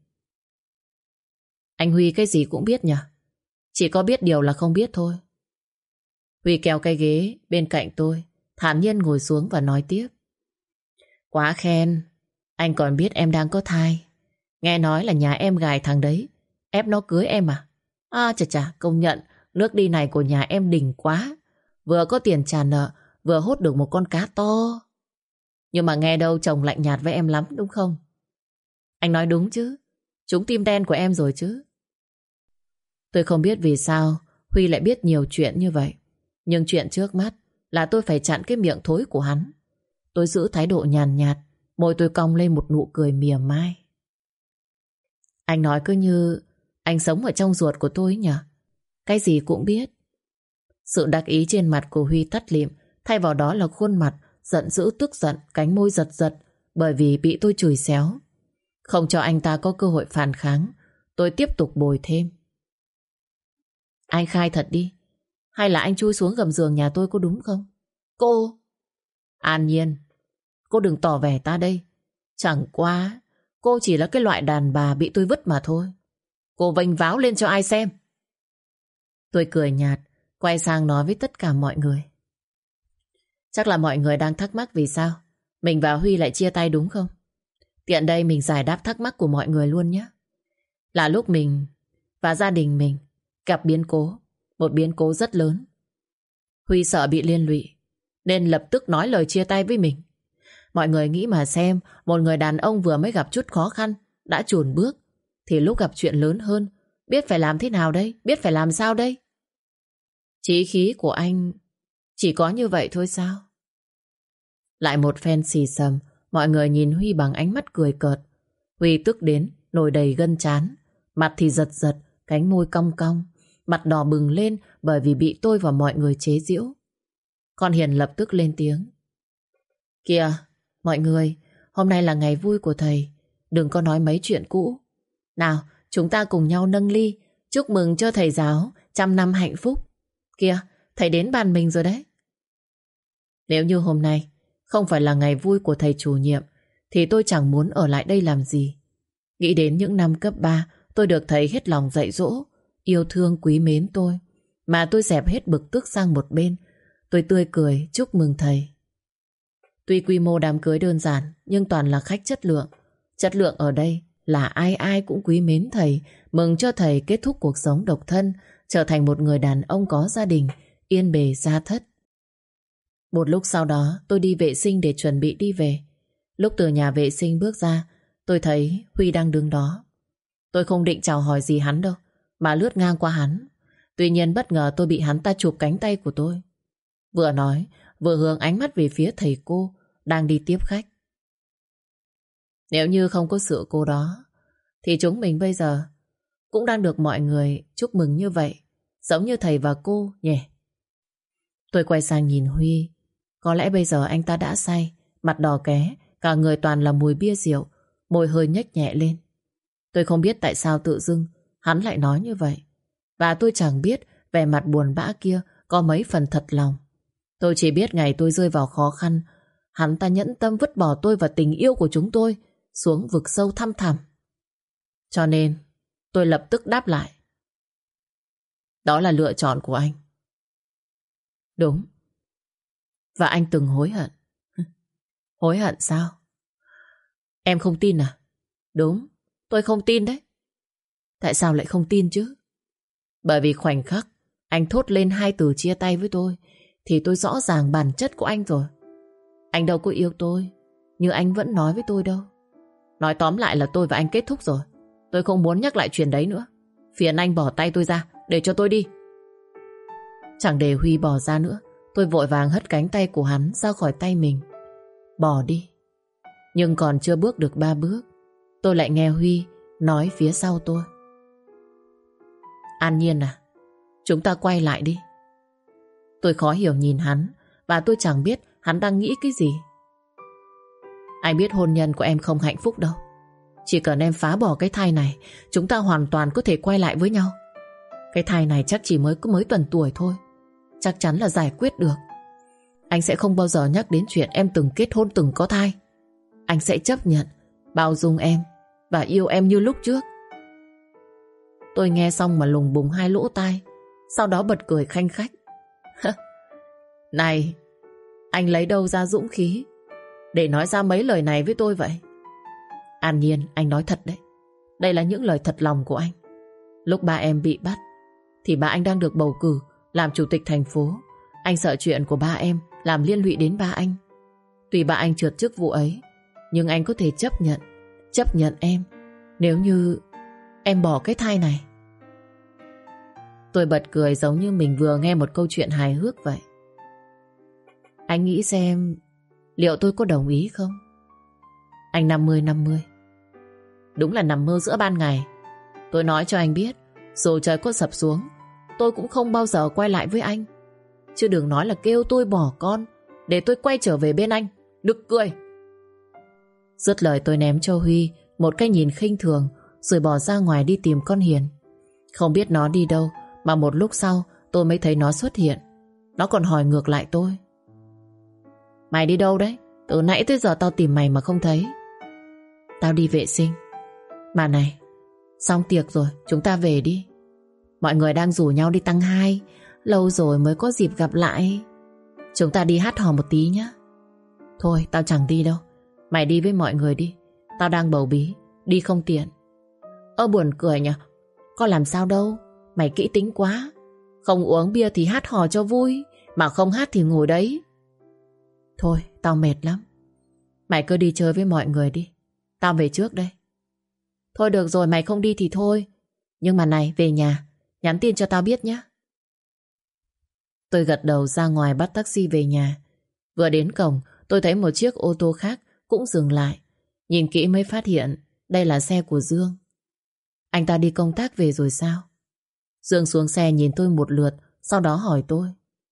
Anh Huy cái gì cũng biết nhỉ? Chỉ có biết điều là không biết thôi. Huy kéo cái ghế bên cạnh tôi, thản nhiên ngồi xuống và nói tiếp. Quá khen. Anh còn biết em đang có thai. Nghe nói là nhà em gài thằng đấy ép nó cưới em à? À chà chà, công nhận nước đi này của nhà em đỉnh quá. Vừa có tiền trả nợ, vừa hốt được một con cá to. Nhưng mà nghe đâu chồng lạnh nhạt với em lắm đúng không? Anh nói đúng chứ. Trúng tim đen của em rồi chứ. Tôi không biết vì sao Huy lại biết nhiều chuyện như vậy. Nhưng chuyện trước mắt là tôi phải chặn cái miệng thối của hắn. Tôi giữ thái độ nhàn nhạt, môi tôi cong lên một nụ cười mỉa mai. Anh nói cứ như anh sống ở trong ruột của tôi nhỉ? Cái gì cũng biết. Sự đắc ý trên mặt của Huy tắt lịm, thay vào đó là khuôn mặt giận dữ tức giận, cánh môi giật giật bởi vì bị tôi chửi xéo. Không cho anh ta có cơ hội phản kháng, tôi tiếp tục bồi thêm. Anh khai thật đi, hay là anh chui xuống gầm giường nhà tôi có đúng không? Cô! An Nhiên, cô đừng tỏ vẻ ta đây. Chẳng qua, cô chỉ là cái loại đàn bà bị tôi vứt mà thôi. Cô vênh váo lên cho ai xem. Tôi cười nhạt, quay sang nói với tất cả mọi người. Chắc là mọi người đang thắc mắc vì sao mình và Huy lại chia tay đúng không? Tiện đây mình giải đáp thắc mắc của mọi người luôn nhé. Là lúc mình và gia đình mình gặp biến cố, một biến cố rất lớn. Huy sợ bị liên lụy nên lập tức nói lời chia tay với mình. Mọi người nghĩ mà xem, một người đàn ông vừa mới gặp chút khó khăn đã chùn bước, thì lúc gặp chuyện lớn hơn biết phải làm thế nào đây? Biết phải làm sao đây? Chí khí của anh chỉ có như vậy thôi sao? Lại một phen xì xầm. Mọi người nhìn Huy bằng ánh mắt cười cợt. Huy tức đến nổi đầy gân trán, mặt thì giật giật, cánh môi cong cong, mặt đỏ bừng lên bởi vì bị tôi và mọi người chế giễu. Con Hiền lập tức lên tiếng. Kìa, mọi người, hôm nay là ngày vui của thầy, đừng có nói mấy chuyện cũ. Nào, chúng ta cùng nhau nâng ly, chúc mừng cho thầy giáo trăm năm hạnh phúc. Kìa, thầy đến bàn mình rồi đấy. Nếu như hôm nay không phải là ngày vui của thầy chủ nhiệm thì tôi chẳng muốn ở lại đây làm gì. Nghĩ đến những năm cấp ba tôi được thầy hết lòng dạy dỗ, yêu thương quý mến tôi, mà tôi dẹp hết bực tức sang một bên. Tôi tươi cười chúc mừng thầy. Tuy quy mô đám cưới đơn giản nhưng toàn là khách chất lượng. Chất lượng ở đây là ai ai cũng quý mến thầy, mừng cho thầy kết thúc cuộc sống độc thân, trở thành một người đàn ông có gia đình, yên bề gia thất. Một lúc sau đó tôi đi vệ sinh để chuẩn bị đi về. Lúc từ nhà vệ sinh bước ra, tôi thấy Huy đang đứng đó. Tôi không định chào hỏi gì hắn đâu, mà lướt ngang qua hắn. Tuy nhiên bất ngờ tôi bị hắn ta chụp cánh tay của tôi. Vừa nói, vừa hướng ánh mắt về phía thầy cô đang đi tiếp khách. Nếu như không có sự cô đó, thì chúng mình bây giờ cũng đang được mọi người chúc mừng như vậy, giống như thầy và cô nhỉ. Tôi quay sang nhìn Huy. Có lẽ bây giờ anh ta đã say, mặt đỏ ké, cả người toàn là mùi bia rượu, môi hơi nhếch nhẹ lên. Tôi không biết tại sao tự dưng hắn lại nói như vậy. Và tôi chẳng biết vẻ mặt buồn bã kia có mấy phần thật lòng. Tôi chỉ biết ngày tôi rơi vào khó khăn, hắn ta nhẫn tâm vứt bỏ tôi và tình yêu của chúng tôi xuống vực sâu thăm thẳm. Cho nên tôi lập tức đáp lại. Đó là lựa chọn của anh. Đúng. Và anh từng hối hận. Hối hận sao? Em không tin à? Đúng, tôi không tin đấy. Tại sao lại không tin chứ? Bởi vì khoảnh khắc anh thốt lên hai từ chia tay với tôi thì tôi rõ ràng bản chất của anh rồi. Anh đâu có yêu tôi như anh vẫn nói với tôi đâu. Nói tóm lại là tôi và anh kết thúc rồi. Tôi không muốn nhắc lại chuyện đấy nữa. Phiền anh bỏ tay tôi ra, để cho tôi đi. Chẳng để Huy bỏ ra nữa, tôi vội vàng hất cánh tay của hắn ra khỏi tay mình. Bỏ đi. Nhưng còn chưa bước được ba bước, tôi lại nghe Huy nói phía sau tôi. An Nhiên à, chúng ta quay lại đi. Tôi khó hiểu nhìn hắn, và tôi chẳng biết hắn đang nghĩ cái gì. Anh biết hôn nhân của em không hạnh phúc đâu. Chỉ cần em phá bỏ cái thai này, chúng ta hoàn toàn có thể quay lại với nhau. Cái thai này chắc chỉ mới có mới tuần tuổi thôi, chắc chắn là giải quyết được. Anh sẽ không bao giờ nhắc đến chuyện em từng kết hôn, từng có thai. Anh sẽ chấp nhận, bao dung em và yêu em như lúc trước. Tôi nghe xong mà lùng bùng hai lỗ tai, sau đó bật cười khanh khách. Này, anh lấy đâu ra dũng khí để nói ra mấy lời này với tôi vậy? An Nhiên, anh nói thật đấy. Đây là những lời thật lòng của anh. Lúc ba em bị bắt thì ba anh đang được bầu cử làm chủ tịch thành phố. Anh sợ chuyện của ba em làm liên lụy đến ba anh. Tuy ba anh trượt chức vụ ấy, nhưng anh có thể chấp nhận Chấp nhận em nếu như em bỏ cái thai này. Tôi bật cười giống như mình vừa nghe một câu chuyện hài hước vậy. Anh nghĩ xem liệu tôi có đồng ý không? Anh năm mươi năm mươi. Đúng là nằm mơ giữa ban ngày. Tôi nói cho anh biết, dù trời có sập xuống, tôi cũng không bao giờ quay lại với anh. Chứ đừng nói là kêu tôi bỏ con để tôi quay trở về bên anh. Nực cười. Dứt lời tôi ném cho Huy một cái nhìn khinh thường, rồi bỏ ra ngoài đi tìm con Hiền. Không biết nó đi đâu, mà một lúc sau tôi mới thấy nó xuất hiện. Nó còn hỏi ngược lại tôi. Mày đi đâu đấy? Từ nãy tới giờ tao tìm mày mà không thấy. Tao đi vệ sinh. Mà này, xong tiệc rồi, chúng ta về đi. Mọi người đang rủ nhau đi tăng hai, lâu rồi mới có dịp gặp lại. Chúng ta đi hát hò một tí nhé. Thôi, tao chẳng đi đâu. Mày đi với mọi người đi. Tao đang bầu bí, đi không tiện. Ơ buồn cười nhỉ. Có làm sao đâu, mày kỹ tính quá. Không uống bia thì hát hò cho vui, mà không hát thì ngồi đấy. Thôi, tao mệt lắm. Mày cứ đi chơi với mọi người đi. Tao về trước đây. Thôi được rồi, mày không đi thì thôi. Nhưng mà này, về nhà nhắn tin cho tao biết nhé. Tôi gật đầu ra ngoài bắt taxi về nhà. Vừa đến cổng, tôi thấy một chiếc ô tô khác cũng dừng lại. Nhìn kỹ mới phát hiện đây là xe của Dương. Anh ta đi công tác về rồi sao? Dương xuống xe nhìn tôi một lượt, sau đó hỏi tôi.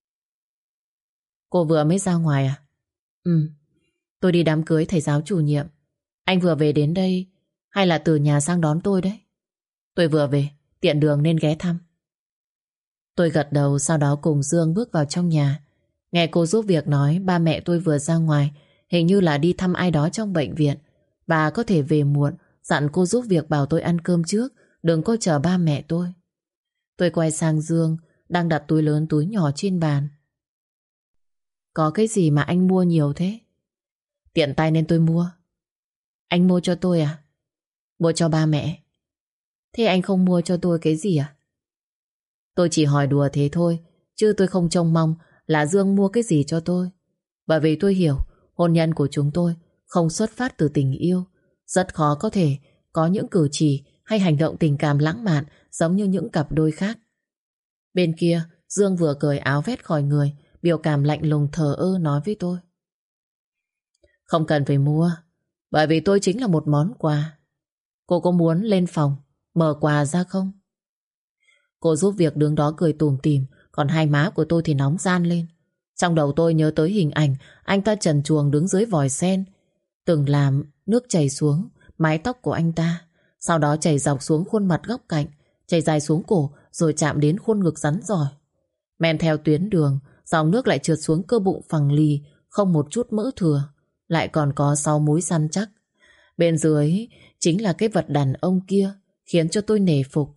Cô vừa mới ra ngoài à? Ừ, tôi đi đám cưới thầy giáo chủ nhiệm. Anh vừa về đến đây hay là từ nhà sang đón tôi đấy? Tôi vừa về, tiện đường nên ghé thăm. Tôi gật đầu, sau đó cùng Dương bước vào trong nhà. Nghe cô giúp việc nói ba mẹ tôi vừa ra ngoài, hình như là đi thăm ai đó trong bệnh viện, và có thể về muộn. Dặn cô giúp việc bảo tôi ăn cơm trước, đừng có chờ ba mẹ tôi. Tôi quay sang Dương đang đặt túi lớn túi nhỏ trên bàn. Có cái gì mà anh mua nhiều thế? Tiện tay nên tôi mua. Anh mua cho tôi à? Mua cho ba mẹ. Thế anh không mua cho tôi cái gì à? Tôi chỉ hỏi đùa thế thôi, chứ tôi không trông mong là Dương mua cái gì cho tôi. Bởi vì tôi hiểu hôn nhân của chúng tôi không xuất phát từ tình yêu. Rất khó có thể có những cử chỉ hay hành động tình cảm lãng mạn giống như những cặp đôi khác. Bên kia, Dương vừa cởi áo vét khỏi người, biểu cảm lạnh lùng thờ ơ nói với tôi. Không cần phải mua, bởi vì tôi chính là một món quà. Cô có muốn lên phòng mở quà ra không? Cô giúp việc đứng đó cười tủm tỉm, còn hai má của tôi thì nóng ran lên. Trong đầu tôi nhớ tới hình ảnh anh ta trần truồng đứng dưới vòi sen, từng làm nước chảy xuống mái tóc của anh ta, sau đó chảy dọc xuống khuôn mặt góc cạnh, chảy dài xuống cổ rồi chạm đến khuôn ngực rắn giỏi. Men theo tuyến đường, dòng nước lại trượt xuống cơ bụng phẳng lì, không một chút mỡ thừa, lại còn có sáu múi săn chắc. Bên dưới chính là cái vật đàn ông kia, khiến cho tôi nể phục.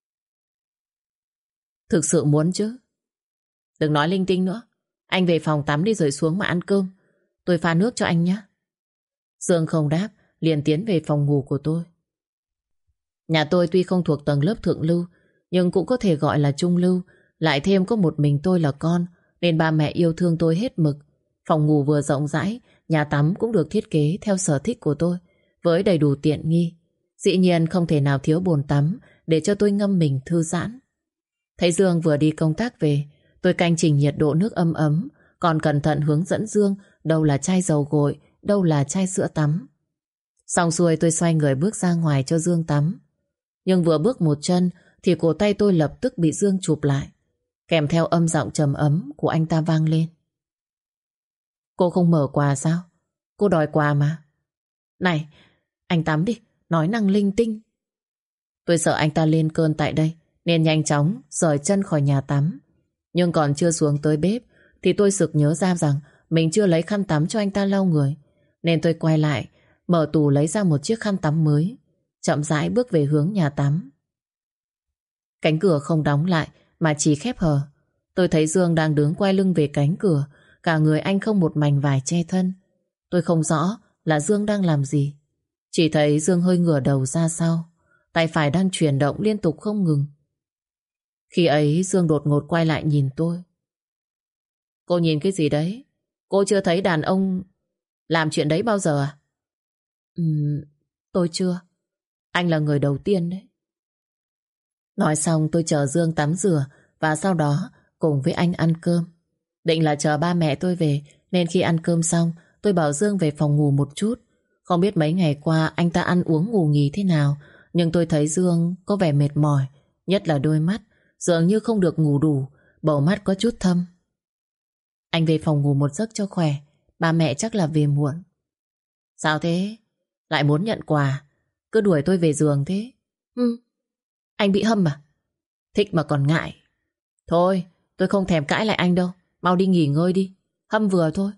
Thực sự muốn chứ? Đừng nói linh tinh nữa. Anh về phòng tắm đi rồi xuống mà ăn cơm. Tôi pha nước cho anh nhé. Dương không đáp, liền tiến về phòng ngủ của tôi. Nhà tôi tuy không thuộc tầng lớp thượng lưu, nhưng cũng có thể gọi là trung lưu. Lại thêm có một mình tôi là con, nên ba mẹ yêu thương tôi hết mực. Phòng ngủ vừa rộng rãi, nhà tắm cũng được thiết kế theo sở thích của tôi, với đầy đủ tiện nghi. Dĩ nhiên không thể nào thiếu bồn tắm để cho tôi ngâm mình thư giãn. Thấy Dương vừa đi công tác về, tôi canh chỉnh nhiệt độ nước ấm ấm, còn cẩn thận hướng dẫn Dương đâu là chai dầu gội, đâu là chai sữa tắm. Xong xuôi tôi xoay người bước ra ngoài cho Dương tắm. Nhưng vừa bước một chân thì cổ tay tôi lập tức bị Dương chụp lại, kèm theo âm giọng trầm ấm của anh ta vang lên. Cô không mở quà sao? Cô đòi quà mà. Này, anh tắm đi, nói năng linh tinh. Tôi sợ anh ta lên cơn tại đây, nên nhanh chóng rời chân khỏi nhà tắm. Nhưng còn chưa xuống tới bếp thì tôi sực nhớ ra rằng mình chưa lấy khăn tắm cho anh ta lau người. Nên tôi quay lại, mở tủ lấy ra một chiếc khăn tắm mới, chậm rãi bước về hướng nhà tắm. Cánh cửa không đóng lại mà chỉ khép hờ. Tôi thấy Dương đang đứng quay lưng về cánh cửa, cả người anh không một mảnh vải che thân. Tôi không rõ là Dương đang làm gì, chỉ thấy Dương hơi ngửa đầu ra sau, tay phải đang chuyển động liên tục không ngừng. Khi ấy Dương đột ngột quay lại nhìn tôi. Cô nhìn cái gì đấy? Cô chưa thấy đàn ông làm chuyện đấy bao giờ à? Ừm, tôi chưa. Anh là người đầu tiên đấy. Nói xong tôi chờ Dương tắm rửa và sau đó cùng với anh ăn cơm. Định là chờ ba mẹ tôi về, nên khi ăn cơm xong tôi bảo Dương về phòng ngủ một chút. Không biết mấy ngày qua anh ta ăn uống ngủ nghỉ thế nào, nhưng tôi thấy Dương có vẻ mệt mỏi, nhất là đôi mắt dường như không được ngủ đủ, bầu mắt có chút thâm. Anh về phòng ngủ một giấc cho khỏe, ba mẹ chắc là về muộn. Sao thế? Lại muốn nhận quà, cứ đuổi tôi về giường thế. Ừ, anh bị hâm à? Thích mà còn ngại. Thôi, tôi không thèm cãi lại anh đâu, mau đi nghỉ ngơi đi, hâm vừa thôi.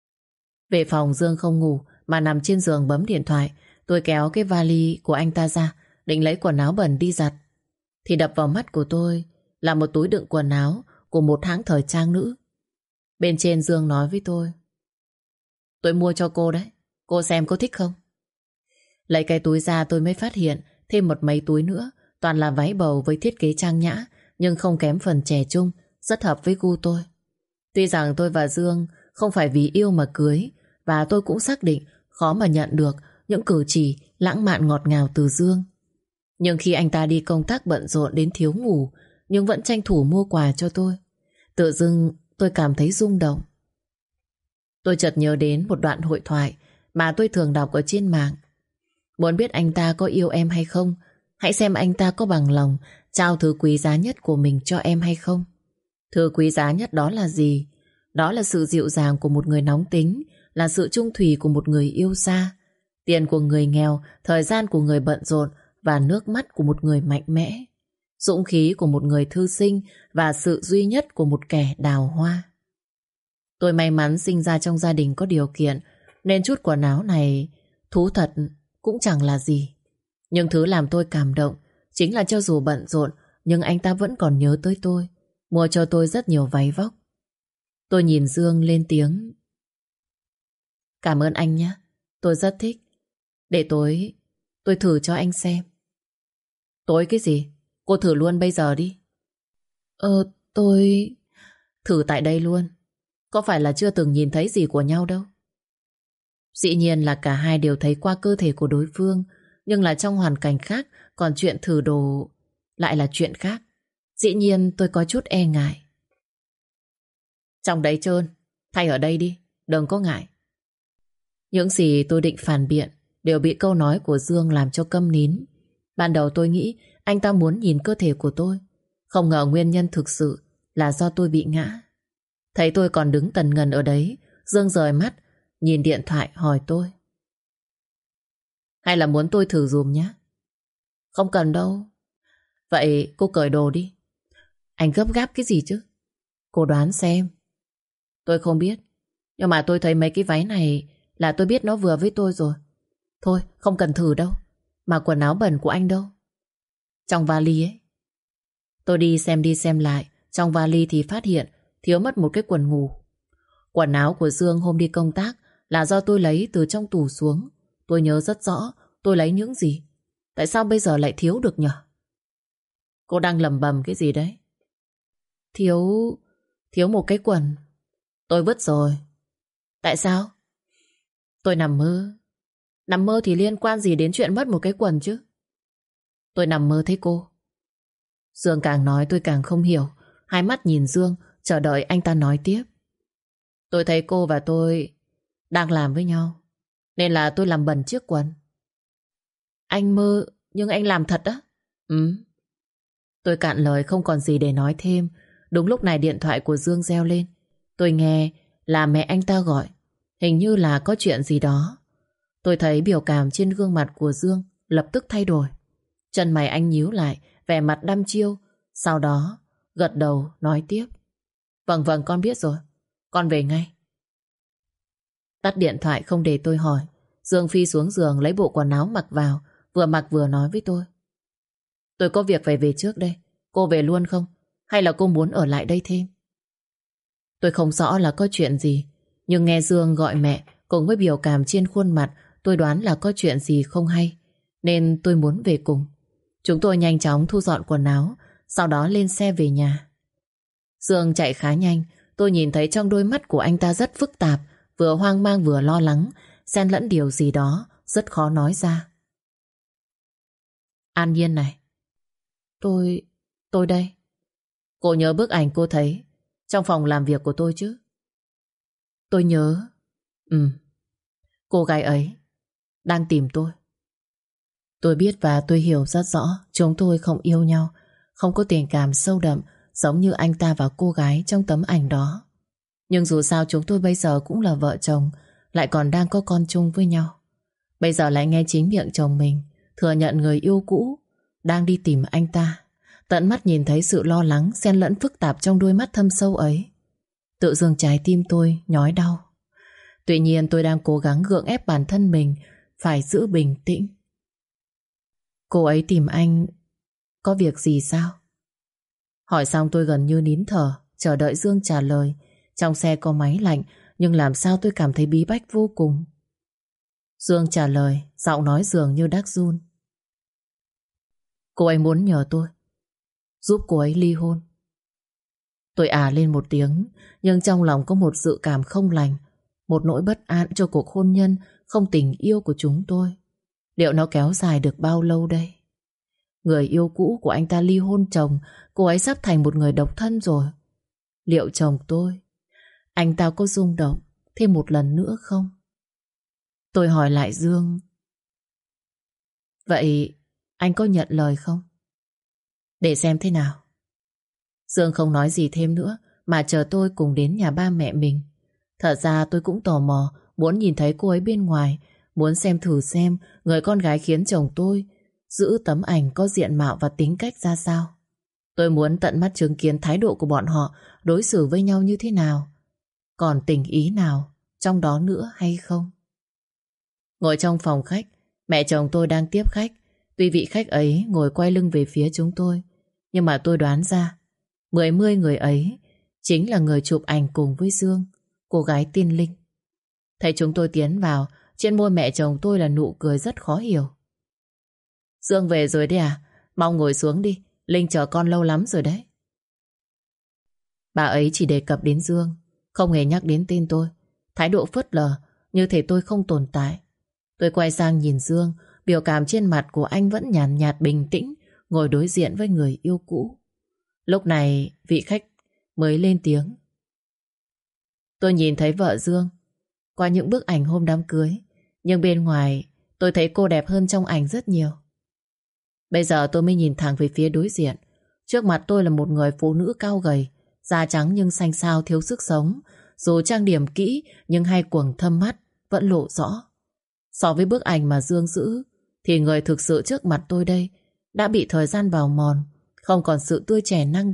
Về phòng Dương không ngủ mà nằm trên giường bấm điện thoại. Tôi kéo cái vali của anh ta ra, định lấy quần áo bẩn đi giặt, thì đập vào mắt của tôi là một túi đựng quần áo của một hãng thời trang nữ. Bên trên Dương nói với tôi: tôi mua cho cô đấy, cô xem có thích không? Lấy cái túi ra tôi mới phát hiện thêm một mấy túi nữa, toàn là váy bầu với thiết kế trang nhã, nhưng không kém phần trẻ trung, rất hợp với gu tôi. Tuy rằng tôi và Dương không phải vì yêu mà cưới, và tôi cũng xác định khó mà nhận được những cử chỉ lãng mạn ngọt ngào từ Dương. Nhưng khi anh ta đi công tác bận rộn đến thiếu ngủ, nhưng vẫn tranh thủ mua quà cho tôi, tự dưng tôi cảm thấy rung động. Tôi chợt nhớ đến một đoạn hội thoại mà tôi thường đọc ở trên mạng. Muốn biết anh ta có yêu em hay không, hãy xem anh ta có bằng lòng trao thứ quý giá nhất của mình cho em hay không. Thứ quý giá nhất đó là gì? Đó là sự dịu dàng của một người nóng tính, là sự trung thủy của một người yêu xa, tiền của người nghèo, thời gian của người bận rộn và nước mắt của một người mạnh mẽ, dũng khí của một người thư sinh và sự duy nhất của một kẻ đào hoa. Tôi may mắn sinh ra trong gia đình có điều kiện, nên chút quần áo này thú thật cũng chẳng là gì. Nhưng thứ làm tôi cảm động chính là cho dù bận rộn, nhưng anh ta vẫn còn nhớ tới tôi, mua cho tôi rất nhiều váy vóc. Tôi nhìn Dương lên tiếng: cảm ơn anh nhé, tôi rất thích. Để tối tôi thử cho anh xem. Tối cái gì? Cô thử luôn bây giờ đi. Ờ, tôi... Thử tại đây luôn. Có phải là chưa từng nhìn thấy gì của nhau đâu. Dĩ nhiên là cả hai đều thấy qua cơ thể của đối phương, nhưng là trong hoàn cảnh khác, còn chuyện thử đồ lại là chuyện khác. Dĩ nhiên tôi có chút e ngại. Trong đấy trơn, thay ở đây đi, đừng có ngại. Những gì tôi định phản biện đều bị câu nói của Dương làm cho câm nín. Ban đầu tôi nghĩ anh ta muốn nhìn cơ thể của tôi, không ngờ nguyên nhân thực sự là do tôi bị ngã. Thấy tôi còn đứng tần ngần ở đấy, Dương rời mắt, nhìn điện thoại hỏi tôi: hay là muốn tôi thử dùm nhé? Không cần đâu. Vậy cô cởi đồ đi, Anh gấp gáp cái gì chứ? Cô đoán xem. Tôi không biết. Nhưng mà tôi thấy mấy cái váy này là tôi biết nó vừa với tôi rồi. Thôi, không cần thử đâu. Mà quần áo bẩn của anh đâu? Trong vali ấy. Tôi đi xem đi xem lại. Trong vali thì phát hiện thiếu mất một cái quần ngủ. Quần áo của Dương hôm đi công tác là do tôi lấy từ trong tủ xuống. Tôi nhớ rất rõ tôi lấy những gì. Tại sao bây giờ lại thiếu được nhỉ? Cô đang lầm bầm cái gì đấy? Thiếu... Thiếu một cái quần. Tôi vứt rồi. Tại sao? Tôi nằm mơ. Nằm mơ thì liên quan gì đến chuyện mất một cái quần chứ? Tôi nằm mơ thấy cô. Dương càng nói tôi càng không hiểu. Hai mắt nhìn Dương, chờ đợi anh ta nói tiếp. Tôi thấy cô và tôi đang làm với nhau, nên là tôi làm bẩn chiếc quần. Anh mơ, nhưng anh làm thật á? Ừ. Tôi cạn lời không còn gì để nói thêm. Đúng lúc này điện thoại của Dương reo lên. Tôi nghe là mẹ anh ta gọi. Hình như là có chuyện gì đó. Tôi thấy biểu cảm trên gương mặt của Dương lập tức thay đổi. Chân mày anh nhíu lại, vẻ mặt đăm chiêu. Sau đó gật đầu nói tiếp. Vâng vâng, con biết rồi. Con về ngay. Tắt điện thoại không để tôi hỏi. Dương phi xuống giường lấy bộ quần áo mặc vào, vừa mặc vừa nói với tôi. Tôi có việc phải về trước đây. Cô về luôn không? Hay là cô muốn ở lại đây thêm? Tôi không rõ là có chuyện gì, nhưng nghe Dương gọi mẹ cùng với biểu cảm trên khuôn mặt, tôi đoán là có chuyện gì không hay, nên tôi muốn về cùng. Chúng tôi nhanh chóng thu dọn quần áo, sau đó lên xe về nhà. Dương chạy khá nhanh. Tôi nhìn thấy trong đôi mắt của anh ta rất phức tạp, vừa hoang mang vừa lo lắng, xen lẫn điều gì đó rất khó nói ra. An Nhiên này. Tôi... tôi đây. Cô nhớ bức ảnh cô thấy trong phòng làm việc của tôi chứ? Tôi nhớ. Ừ. Cô gái ấy đang tìm tôi. Tôi biết và tôi hiểu rất rõ chúng tôi không yêu nhau, không có tình cảm sâu đậm giống như anh ta và cô gái trong tấm ảnh đó. Nhưng dù sao chúng tôi bây giờ cũng là vợ chồng, lại còn đang có con chung với nhau. Bây giờ lại nghe chính miệng chồng mình thừa nhận người yêu cũ đang đi tìm anh ta. Tận mắt nhìn thấy sự lo lắng xen lẫn phức tạp trong đôi mắt thâm sâu ấy. Tự dưng trái tim tôi nhói đau. Tuy nhiên tôi đang cố gắng gượng ép bản thân mình phải giữ bình tĩnh. Cô ấy tìm anh có việc gì sao? Hỏi xong tôi gần như nín thở, chờ đợi Dương trả lời. Trong xe có máy lạnh, nhưng làm sao tôi cảm thấy bí bách vô cùng. Dương trả lời, giọng nói dường như đắc run. Cô ấy muốn nhờ tôi giúp cô ấy ly hôn. Tôi à lên một tiếng, nhưng trong lòng có một dự cảm không lành, một nỗi bất an cho cuộc hôn nhân không tình yêu của chúng tôi. Liệu nó kéo dài được bao lâu đây? Người yêu cũ của anh ta ly hôn chồng, cô ấy sắp thành một người độc thân rồi. Liệu chồng tôi, anh ta có rung động thêm một lần nữa không? Tôi hỏi lại Dương. Vậy anh có nhận lời không? Để xem thế nào. Dương không nói gì thêm nữa, mà chờ tôi cùng đến nhà ba mẹ mình. Thật ra tôi cũng tò mò, muốn nhìn thấy cô ấy bên ngoài, muốn xem thử xem người con gái khiến chồng tôi giữ tấm ảnh có diện mạo và tính cách ra sao. Tôi muốn tận mắt chứng kiến thái độ của bọn họ đối xử với nhau như thế nào. Còn tình ý nào trong đó nữa hay không? Ngồi trong phòng khách, mẹ chồng tôi đang tiếp khách. Tuy vị khách ấy ngồi quay lưng về phía chúng tôi, nhưng mà tôi đoán ra Mười mươi người ấy chính là người chụp ảnh cùng với Dương, cô gái tên Linh. Thấy chúng tôi tiến vào, trên môi mẹ chồng tôi là nụ cười rất khó hiểu. Dương về rồi đấy à? Mau ngồi xuống đi, Linh chờ con lâu lắm rồi đấy. Bà ấy chỉ đề cập đến Dương, không hề nhắc đến tên tôi. Thái độ phớt lờ, như thể tôi không tồn tại. Tôi quay sang nhìn Dương, biểu cảm trên mặt của anh vẫn nhàn nhạt, nhạt bình tĩnh, ngồi đối diện với người yêu cũ. Lúc này vị khách mới lên tiếng. Tôi nhìn thấy vợ Dương qua những bức ảnh hôm đám cưới, nhưng bên ngoài tôi thấy cô đẹp hơn trong ảnh rất nhiều. Bây giờ tôi mới nhìn thẳng về phía đối diện. Trước mặt tôi là một người phụ nữ cao gầy, da trắng nhưng xanh xao thiếu sức sống. Dù trang điểm kỹ nhưng hai quầng thâm mắt vẫn lộ rõ. So với bức ảnh mà Dương giữ thì người thực sự trước mặt tôi đây đã bị thời gian bào mòn, không còn sự tươi trẻ năng động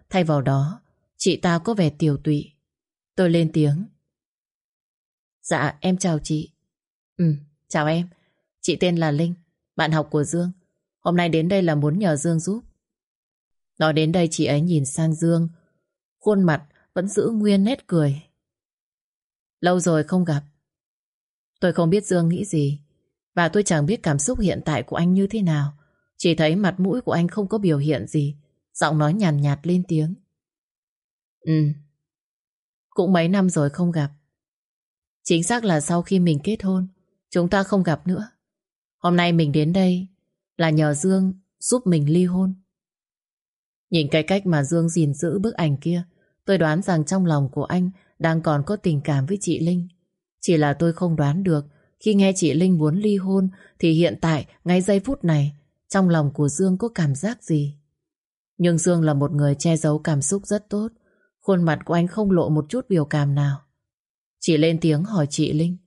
thay vào đó, chị ta có vẻ tiều tụy. Tôi lên tiếng. Dạ, em chào chị. Ừ, chào em. Chị tên là Linh, bạn học của Dương. Hôm nay đến đây là muốn nhờ Dương giúp. Nói đến đây chị ấy nhìn sang Dương, khuôn mặt vẫn giữ nguyên nét cười. Lâu rồi không gặp. Tôi không biết Dương nghĩ gì, và tôi chẳng biết cảm xúc hiện tại của anh như thế nào. Chỉ thấy mặt mũi của anh không có biểu hiện gì. Giọng nói nhàn nhạt, nhạt lên tiếng. Ừ, cũng mấy năm rồi không gặp. Chính xác là sau khi mình kết hôn, chúng ta không gặp nữa. Hôm nay mình đến đây là nhờ Dương giúp mình ly hôn. Nhìn cái cách mà Dương gìn giữ bức ảnh kia, tôi đoán rằng trong lòng của anh đang còn có tình cảm với chị Linh. Chỉ là tôi không đoán được khi nghe chị Linh muốn ly hôn thì hiện tại, ngay giây phút này, trong lòng của Dương có cảm giác gì. Nhưng Dương là một người che giấu cảm xúc rất tốt. Khuôn mặt của anh không lộ một chút biểu cảm nào. Chỉ lên tiếng hỏi chị Linh.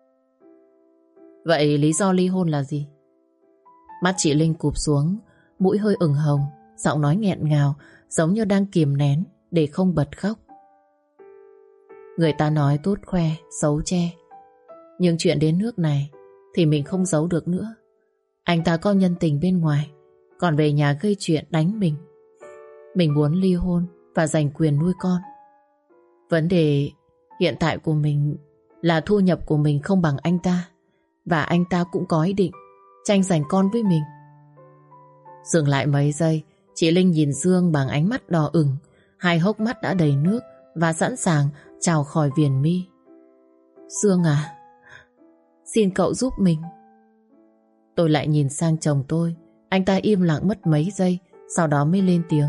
Vậy lý do ly hôn là gì? Mắt chị Linh cụp xuống, mũi hơi ửng hồng, giọng nói nghẹn ngào, giống như đang kìm nén để không bật khóc. Người ta nói tốt khoe, xấu che. Nhưng chuyện đến nước này thì mình không giấu được nữa. Anh ta có nhân tình bên ngoài, còn về nhà gây chuyện đánh mình. Mình muốn ly hôn và giành quyền nuôi con. Vấn đề hiện tại của mình là thu nhập của mình không bằng anh ta, và anh ta cũng có ý định tranh giành con với mình. Dừng lại mấy giây, chị Linh nhìn Dương bằng ánh mắt đỏ ửng, hai hốc mắt đã đầy nước và sẵn sàng trào khỏi viền mi. Dương à, xin cậu giúp mình. Tôi lại nhìn sang chồng tôi. Anh ta im lặng mất mấy giây, sau đó mới lên tiếng.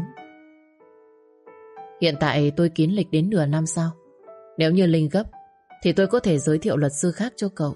Hiện tại tôi kín lịch đến nửa năm sau. Nếu như Linh gấp thì tôi có thể giới thiệu luật sư khác cho cậu.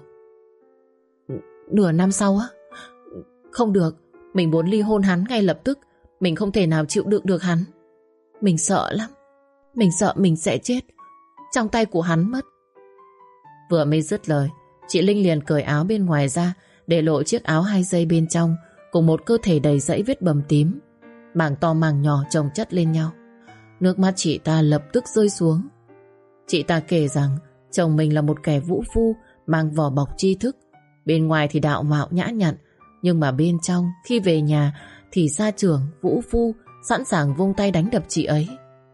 Nửa năm sau á? Không được, mình muốn ly hôn hắn ngay lập tức. Mình không thể nào chịu đựng được hắn. Mình sợ lắm. Mình sợ mình sẽ chết trong tay của hắn mất. Vừa mới dứt lời, chị Linh liền cởi áo bên ngoài ra, để lộ chiếc áo hai dây bên trong, cùng một cơ thể đầy dẫy vết bầm tím, mảng to mảng nhỏ chồng chất lên nhau. Nước mắt chị ta lập tức rơi xuống. Chị ta kể rằng chồng mình là một kẻ vũ phu, mang vỏ bọc tri thức. Bên ngoài thì đạo mạo nhã nhặn, nhưng mà bên trong khi về nhà thì gia trưởng, vũ phu, sẵn sàng vung tay đánh đập chị ấy.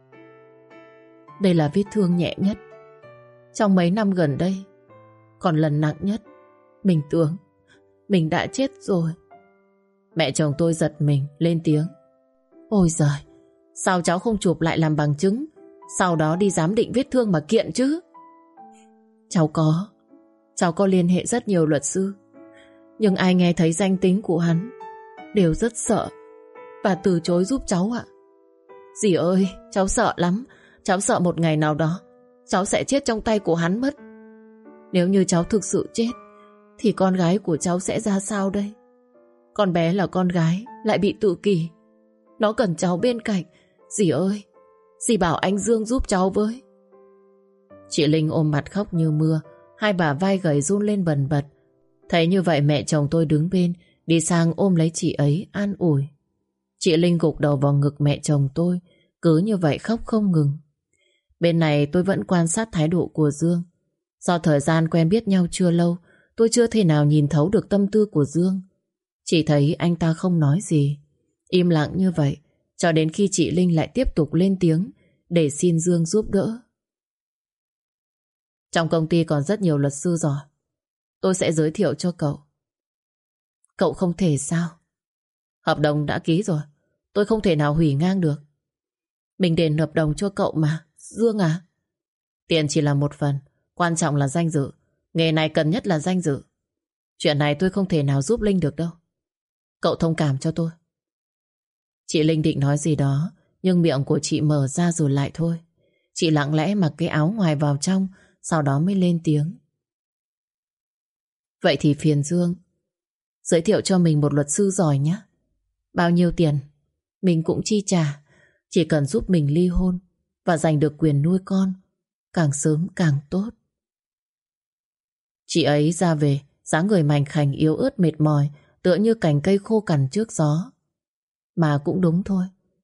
Đây là vết thương nhẹ nhất trong mấy năm gần đây. Còn lần nặng nhất, mình tưởng mình đã chết rồi. Mẹ chồng tôi giật mình lên tiếng. Ôi giời, sao cháu không chụp lại làm bằng chứng, sau đó đi giám định vết thương mà kiện chứ? Cháu có Cháu có liên hệ rất nhiều luật sư, nhưng ai nghe thấy danh tính của hắn đều rất sợ và từ chối giúp cháu ạ. Dì ơi, cháu sợ lắm. Cháu sợ một ngày nào đó cháu sẽ chết trong tay của hắn mất. Nếu như cháu thực sự chết thì con gái của cháu sẽ ra sao đây? Con bé là con gái, lại bị tự kỷ. Nó cần cháu bên cạnh. Dì ơi, dì bảo anh Dương giúp cháu với. Chị Linh ôm mặt khóc như mưa, hai bả vai gầy run lên bần bật. Thấy như vậy mẹ chồng tôi đứng bên, đi sang ôm lấy chị ấy an ủi. Chị Linh gục đầu vào ngực mẹ chồng tôi, cứ như vậy khóc không ngừng. Bên này tôi vẫn quan sát thái độ của Dương. Do thời gian quen biết nhau chưa lâu, tôi chưa thể nào nhìn thấu được tâm tư của Dương. Chỉ thấy anh ta không nói gì, im lặng như vậy, cho đến khi chị Linh lại tiếp tục lên tiếng để xin Dương giúp đỡ. Trong công ty còn rất nhiều luật sư giỏi, tôi sẽ giới thiệu cho cậu. Cậu không thể sao? Hợp đồng đã ký rồi, tôi không thể nào hủy ngang được. Mình đền hợp đồng cho cậu mà, Dương à. Tiền chỉ là một phần, quan trọng là danh dự. Nghề này cần nhất là danh dự. Chuyện này tôi không thể nào giúp Linh được đâu. Cậu thông cảm cho tôi. Chị Linh định nói gì đó, nhưng miệng của chị mở ra rồi lại thôi. Chị lặng lẽ mặc cái áo ngoài vào trong, sau đó mới lên tiếng. Vậy thì phiền Dương giới thiệu cho mình một luật sư giỏi nhé. Bao nhiêu tiền mình cũng chi trả, chỉ cần giúp mình ly hôn và giành được quyền nuôi con, càng sớm càng tốt. Chị ấy ra về, dáng người mảnh khảnh yếu ớt mệt mỏi, tựa như cành cây khô cằn trước gió. Mà cũng đúng thôi,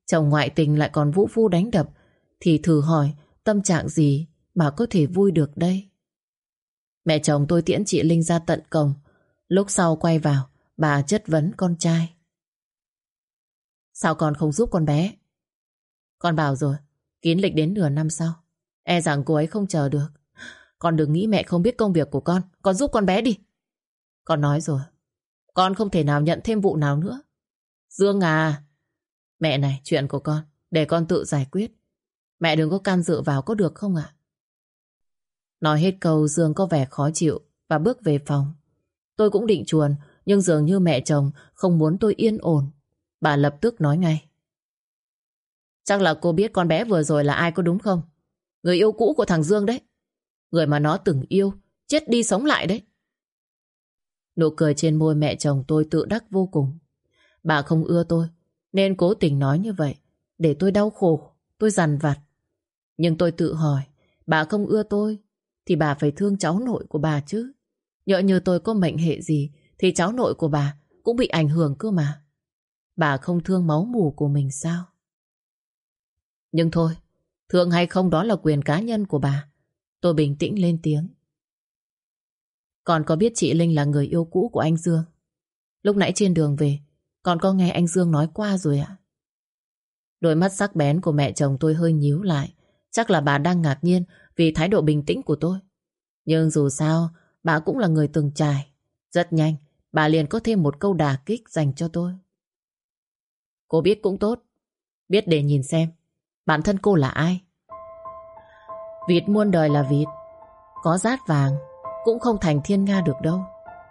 Chồng ngoại tình lại còn vũ phu đánh đập, thì thử hỏi tâm trạng gì mà có thể vui được đây. Mẹ chồng tôi tiễn chị Linh ra tận cổng. Lúc sau quay vào, bà chất vấn con trai. Sao con không giúp con bé? Con bảo rồi, kín lịch đến nửa năm sau. E rằng cô ấy không chờ được. Con đừng nghĩ mẹ không biết công việc của con. Con giúp con bé đi. Con nói rồi, con không thể nào nhận thêm vụ nào nữa. Dương à, mẹ này, chuyện của con để con tự giải quyết. Mẹ đừng có can dự vào có được không ạ? Nói hết câu, Dương có vẻ khó chịu và bước về phòng. Tôi cũng định chuồn, nhưng dường như mẹ chồng không muốn tôi yên ổn. Bà lập tức nói ngay. Chắc là cô biết con bé vừa rồi là ai có đúng không? Người yêu cũ của thằng Dương đấy. Người mà nó từng yêu, chết đi sống lại đấy. Nụ cười trên môi mẹ chồng tôi tự đắc vô cùng. Bà không ưa tôi, nên cố tình nói như vậy, để tôi đau khổ, tôi dằn vặt. Nhưng tôi tự hỏi, bà không ưa tôi, thì bà phải thương cháu nội của bà chứ. Nhỡ như tôi có mệnh hệ gì, thì cháu nội của bà cũng bị ảnh hưởng cơ mà. Bà không thương máu mủ của mình sao? Nhưng thôi, thương hay không đó là quyền cá nhân của bà. Tôi bình tĩnh lên tiếng. Con có biết chị Linh là người yêu cũ của anh Dương? Lúc nãy trên đường về, con có nghe anh Dương nói qua rồi ạ. Đôi mắt sắc bén của mẹ chồng tôi hơi nhíu lại. Chắc là bà đang ngạc nhiên vì thái độ bình tĩnh của tôi. Nhưng dù sao, bà cũng là người từng trải. Rất nhanh, bà liền có thêm một câu đả kích dành cho tôi. Cô biết cũng tốt. Biết để nhìn xem bản thân cô là ai. Vịt muôn đời là vịt, có rát vàng cũng không thành thiên nga được đâu.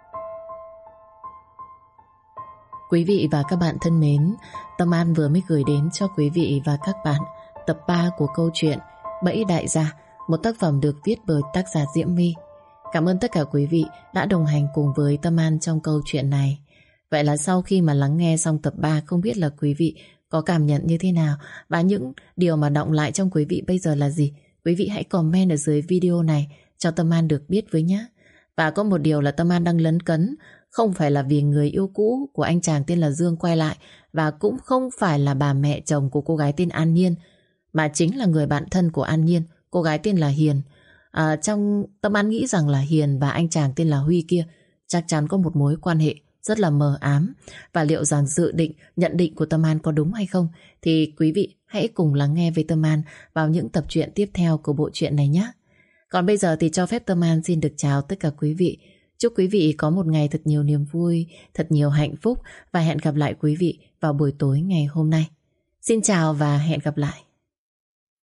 Quý vị và các bạn thân mến, Tâm An vừa mới gửi đến cho quý vị và các bạn tập ba của câu chuyện Bẫy Đại Gia, một tác phẩm được viết bởi tác giả Diễm My. Cảm ơn tất cả quý vị đã đồng hành cùng với Tâm An trong câu chuyện này. Vậy là sau khi mà lắng nghe xong tập ba, không biết là quý vị có cảm nhận như thế nào, và những điều mà đọng lại trong quý vị bây giờ là gì? Quý vị hãy comment ở dưới video này cho Tâm An được biết với nhé. Và có một điều là Tâm An đang lấn cấn, không phải là vì người yêu cũ của anh chàng tên là Dương quay lại, và cũng không phải là bà mẹ chồng của cô gái tên An Nhiên, mà chính là người bạn thân của An Nhiên, cô gái tên là Hiền. À, trong Tâm An nghĩ rằng là Hiền và anh chàng tên là Huy kia chắc chắn có một mối quan hệ rất là mờ ám. Và liệu rằng dự định, nhận định của Tâm An có đúng hay không, thì quý vị hãy cùng lắng nghe với Tâm An vào những tập truyện tiếp theo của bộ truyện này nhé. Còn bây giờ thì cho phép Tâm An xin được chào tất cả quý vị. Chúc quý vị có một ngày thật nhiều niềm vui, thật nhiều hạnh phúc, và hẹn gặp lại quý vị vào buổi tối ngày hôm nay. Xin chào và hẹn gặp lại.